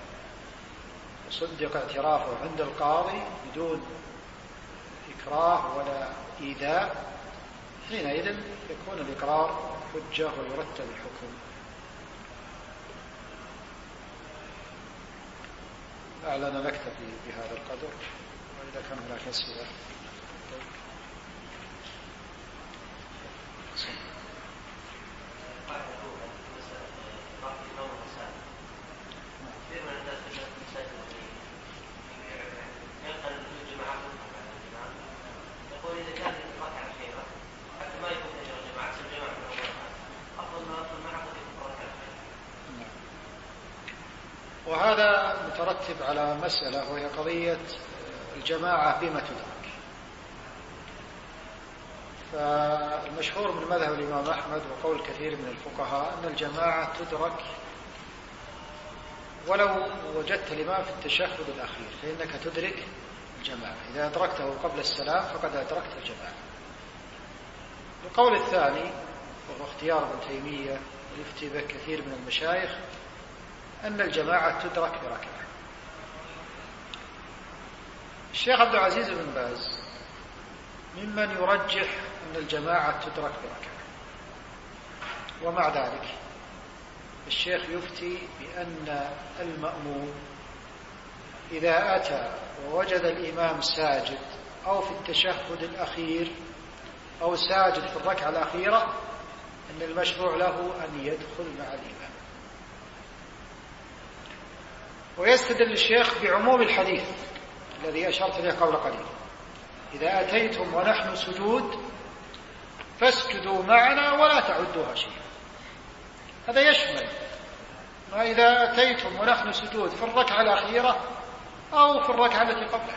وصدق اعترافه عند القاضي بدون إكراه ولا إيذاء، حينئذ يكون الإقرار حجة ويرتب الحكم. لعلنا نكتفي بهذا القدر، وإذا كان هناك أسئلة. يقول إذا كان الاتفاق على شيء حتى ما يكون جماعة الجماعة أفضل ما وهذا مترتب على مسألة، وهي قضية الجماعة بما تدرك. فالمشهور من مذهب الإمام أحمد وقول كثير من الفقهاء أن الجماعة تدرك ولو وجدت الإمام في التشهد الأخير، فإنك تدرك الجماعة. إذا أدركته قبل السلام فقد أدركت الجماعة. القول الثاني وهو اختيار ابن تيمية ويفتي به كثير من المشايخ أن الجماعة تدرك بركعة. الشيخ عبد العزيز بن باز ممن يرجح أن الجماعة تدرك بركعة، ومع ذلك الشيخ يفتي بأن المأموم إذا أتى ووجد الإمام ساجد أو في التشهد الأخير أو ساجد في الركعة الأخيرة أن المشروع له أن يدخل مع الإمام. ويستدل الشيخ بعموم الحديث الذي أشرت إليه قبل قليل: إذا أتيتم ونحن سجود فاسجدوا معنا ولا تعدوها شيئا. هذا يشمل ما إذا أتيتم ونحن سجود في الركعة الأخيرة أو في الركعة التي قبلها.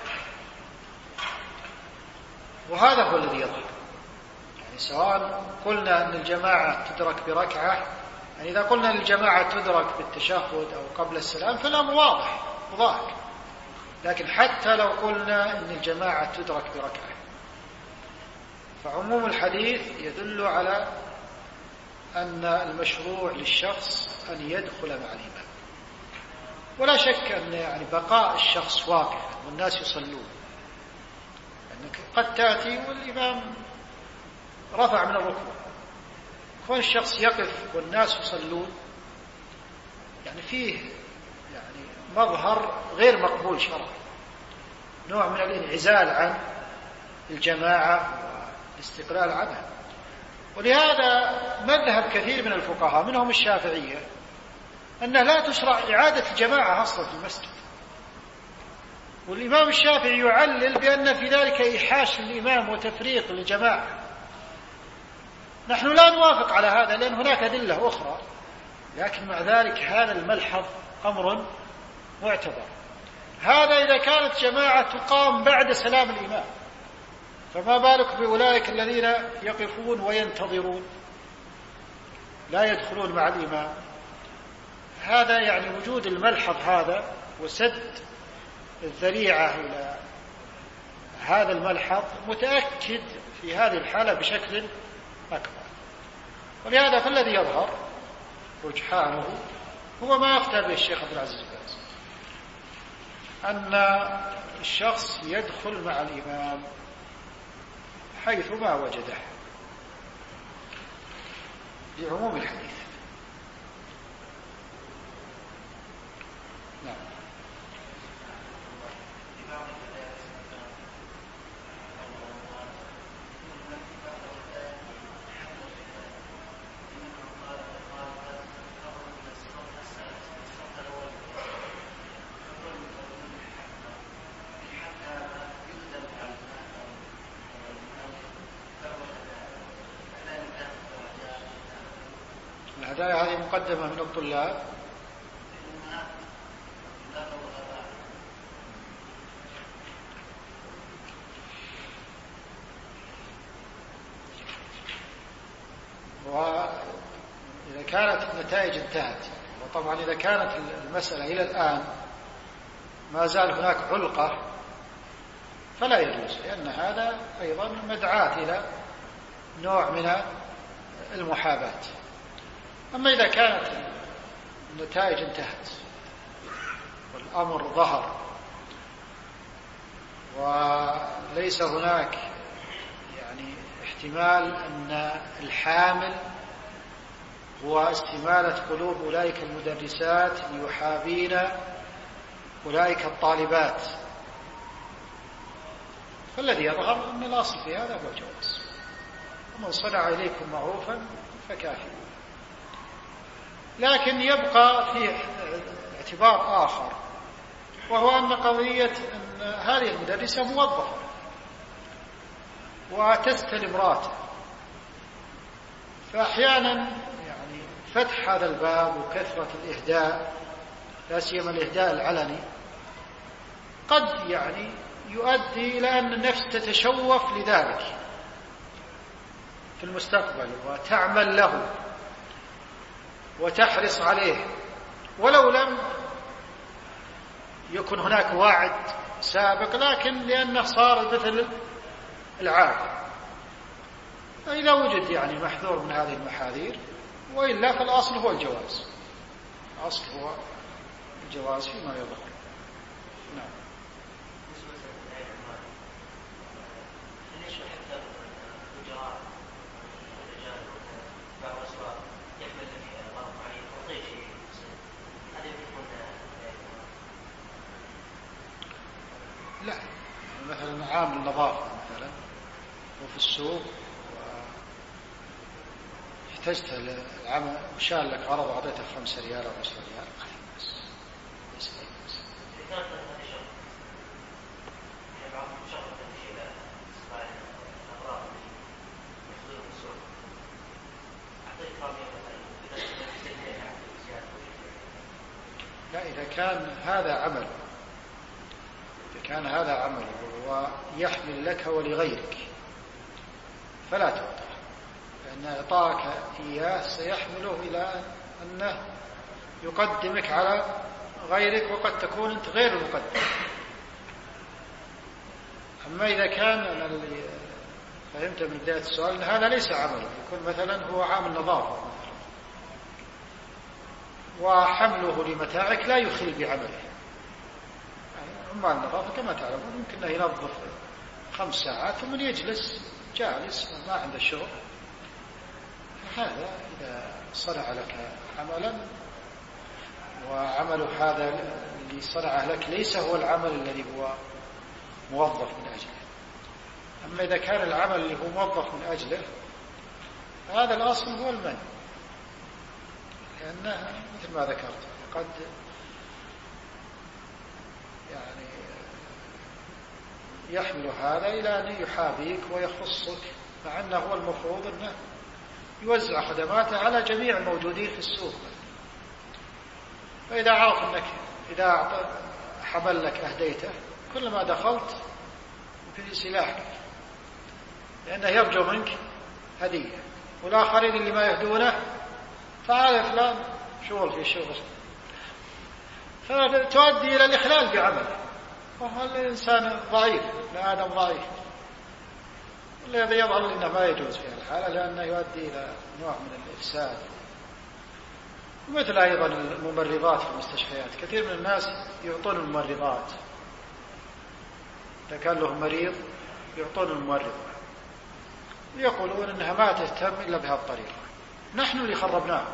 وهذا هو الذي يظهر، يعني سواء قلنا أن الجماعة تدرك بركعة، يعني إذا قلنا أن الجماعة تدرك بالتشهد أو قبل السلام فالأمر واضح وظاهر. لكن حتى لو قلنا أن الجماعة تدرك بركعة فعموم الحديث يدل على أن المشروع للشخص أن يدخل مع الإمام. ولا شك أن يعني بقاء الشخص واقفا والناس يصلون، أنك قد تأتي والإمام رفع من الركوع، كون الشخص يقف والناس يصلون يعني فيه يعني مظهر غير مقبول شرعا، نوع من الانعزال عن الجماعة والاستقلال عنها. ولهذا مذهب كثير من الفقهاء منهم الشافعية أنه لا تشرع إعادة الجماعة أصلا في المسجد. والإمام الشافعي يعلل بأن في ذلك إيحاش للإمام وتفريق للجماعة. نحن لا نوافق على هذا لأن هناك أدلة أخرى، لكن مع ذلك هذا الملحظ أمر معتبر. هذا إذا كانت جماعة تقام بعد سلام الإمام، فما بالك بأولئك الذين يقفون وينتظرون لا يدخلون مع الإمام. هذا يعني وجود الملحظ هذا وسد الذريعة إلى هذا الملحظ متأكد في هذه الحالة بشكل أكبر. ولهذا فالذي يظهر رجحانه هو ما يفتى به الشيخ عبد العزيز بن باز، أن الشخص يدخل مع الإمام حيث ما وجده لعموم الحديث. نعم. الهدايا هذه مقدمة من الطلاب. وإذا كانت النتائج انتهت، وطبعا إذا كانت المسألة إلى الآن ما زال هناك علقة فلا يجوز، لأن هذا أيضا مدعاة إلى نوع من المحاباة. أما إذا كانت النتائج انتهت والأمر ظهر وليس هناك يعني احتمال أن الحامل هو استمالة قلوب أولئك المدرسات ليحابين أولئك الطالبات، فالذي يظهر أن الأصل في هذا هو الجواز. ومن صنع إليكم معروفا فكافئوه. لكن يبقى فيه اعتبار آخر، وهو أن قضية أن هذه المدرسة موظفة وتستلم راتب، فأحيانا يعني فتح هذا الباب وكثرة الإهداء لا سيما الإهداء العلني قد يعني يؤدي إلى أن النفس تتشوف لذلك في المستقبل وتعمل له وتحرص عليه، ولو لم يكن هناك وعد سابق، لكن لأنه صار مثل العادة. فإذا وجد يعني محذور من هذه المحاذير، وإلا فالأصل هو الجواز، الأصل هو الجواز فيما يظهر. نعم. لا، مثلا عامل نظافة مثلا وفي السوق واحتجت العمل وشال لك عرض وعطيته 5 ريال أو 10 ريال، ليس أي بأس. لا، إذا كان هذا عمل ويحمل لك ولغيرك فلا تعطى، لأن إعطاك إياه سيحمله إلى أنه يقدمك على غيرك، وقد تكون أنت غير المقدم. أما إذا كان أنا اللي فهمت من بداية السؤال أن هذا ليس عمله، يكون مثلا هو عامل نظافة مثلا وحمله لمتاعك لا يخل بعمله. عمال النظافة كما تعلمون يمكن أن ينظف 5 ساعات ثم يجلس جالس ما عنده شغل، هذا إذا صنع لك عملا وعمل هذا اللي صنعه لك ليس هو العمل الذي هو موظف من أجله. أما إذا كان العمل اللي هو موظف من أجله هذا الأصل هو المنع، لأنه مثل ما ذكرت قد يعني يحمل هذا إلى أن يحابيك ويخصك، مع أنه هو المفروض أنه يوزع خدماته على جميع الموجودين في السوق. فإذا عرف أنك إذا حمل لك أهديته كلما دخلت يمكن يسلاحك، لأنه يرجو منك هدية، والآخرين اللي ما يهدونه فعال فلان شغل في شغل، فتؤدي إلى الإخلال بعمله، وهو الإنسان ضعيف، الآدم ضعيف، والذي يظهر أنه ما يجوز في الحالة لأنه يؤدي إلى نوع من الإفساد. ومثل أيضا الممرضات في المستشفيات، كثير من الناس يعطون الممرضات، إذا كان له مريض يعطون الممرضة ويقولون أنها ما تهتم إلا بهذه الطريقة. نحن اللي خربناها،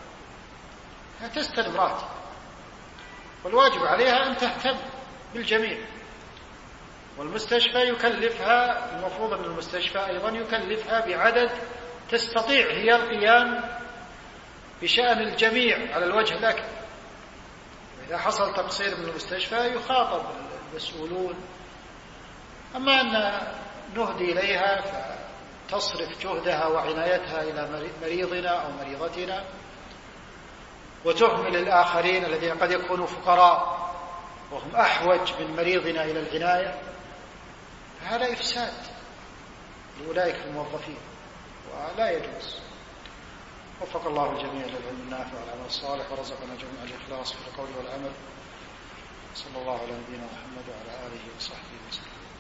تستلم راتب، والواجب عليها أن تهتم بالجميع، والمستشفى يكلفها، المفروض أن المستشفى أيضا يكلفها بعدد تستطيع هي القيام بشأن الجميع على الوجه الأكمل. وإذا حصل تقصير من المستشفى يخاطب المسؤولون. أما أن نهدي إليها فتصرف جهدها وعنايتها إلى مريضنا أو مريضتنا وتهمل الآخرين الذين قد يكونوا فقراء وهم أحوج من مريضنا إلى العناية، هذا إفساد لأولئك الموظفين ولا يجوز. وفق الله الجميع للعلم النافع والعمل الصالح، ورزقنا جميع الإخلاص في القول والعمل. صلى الله على نبينا محمد وعلى آله وصحبه وسلم.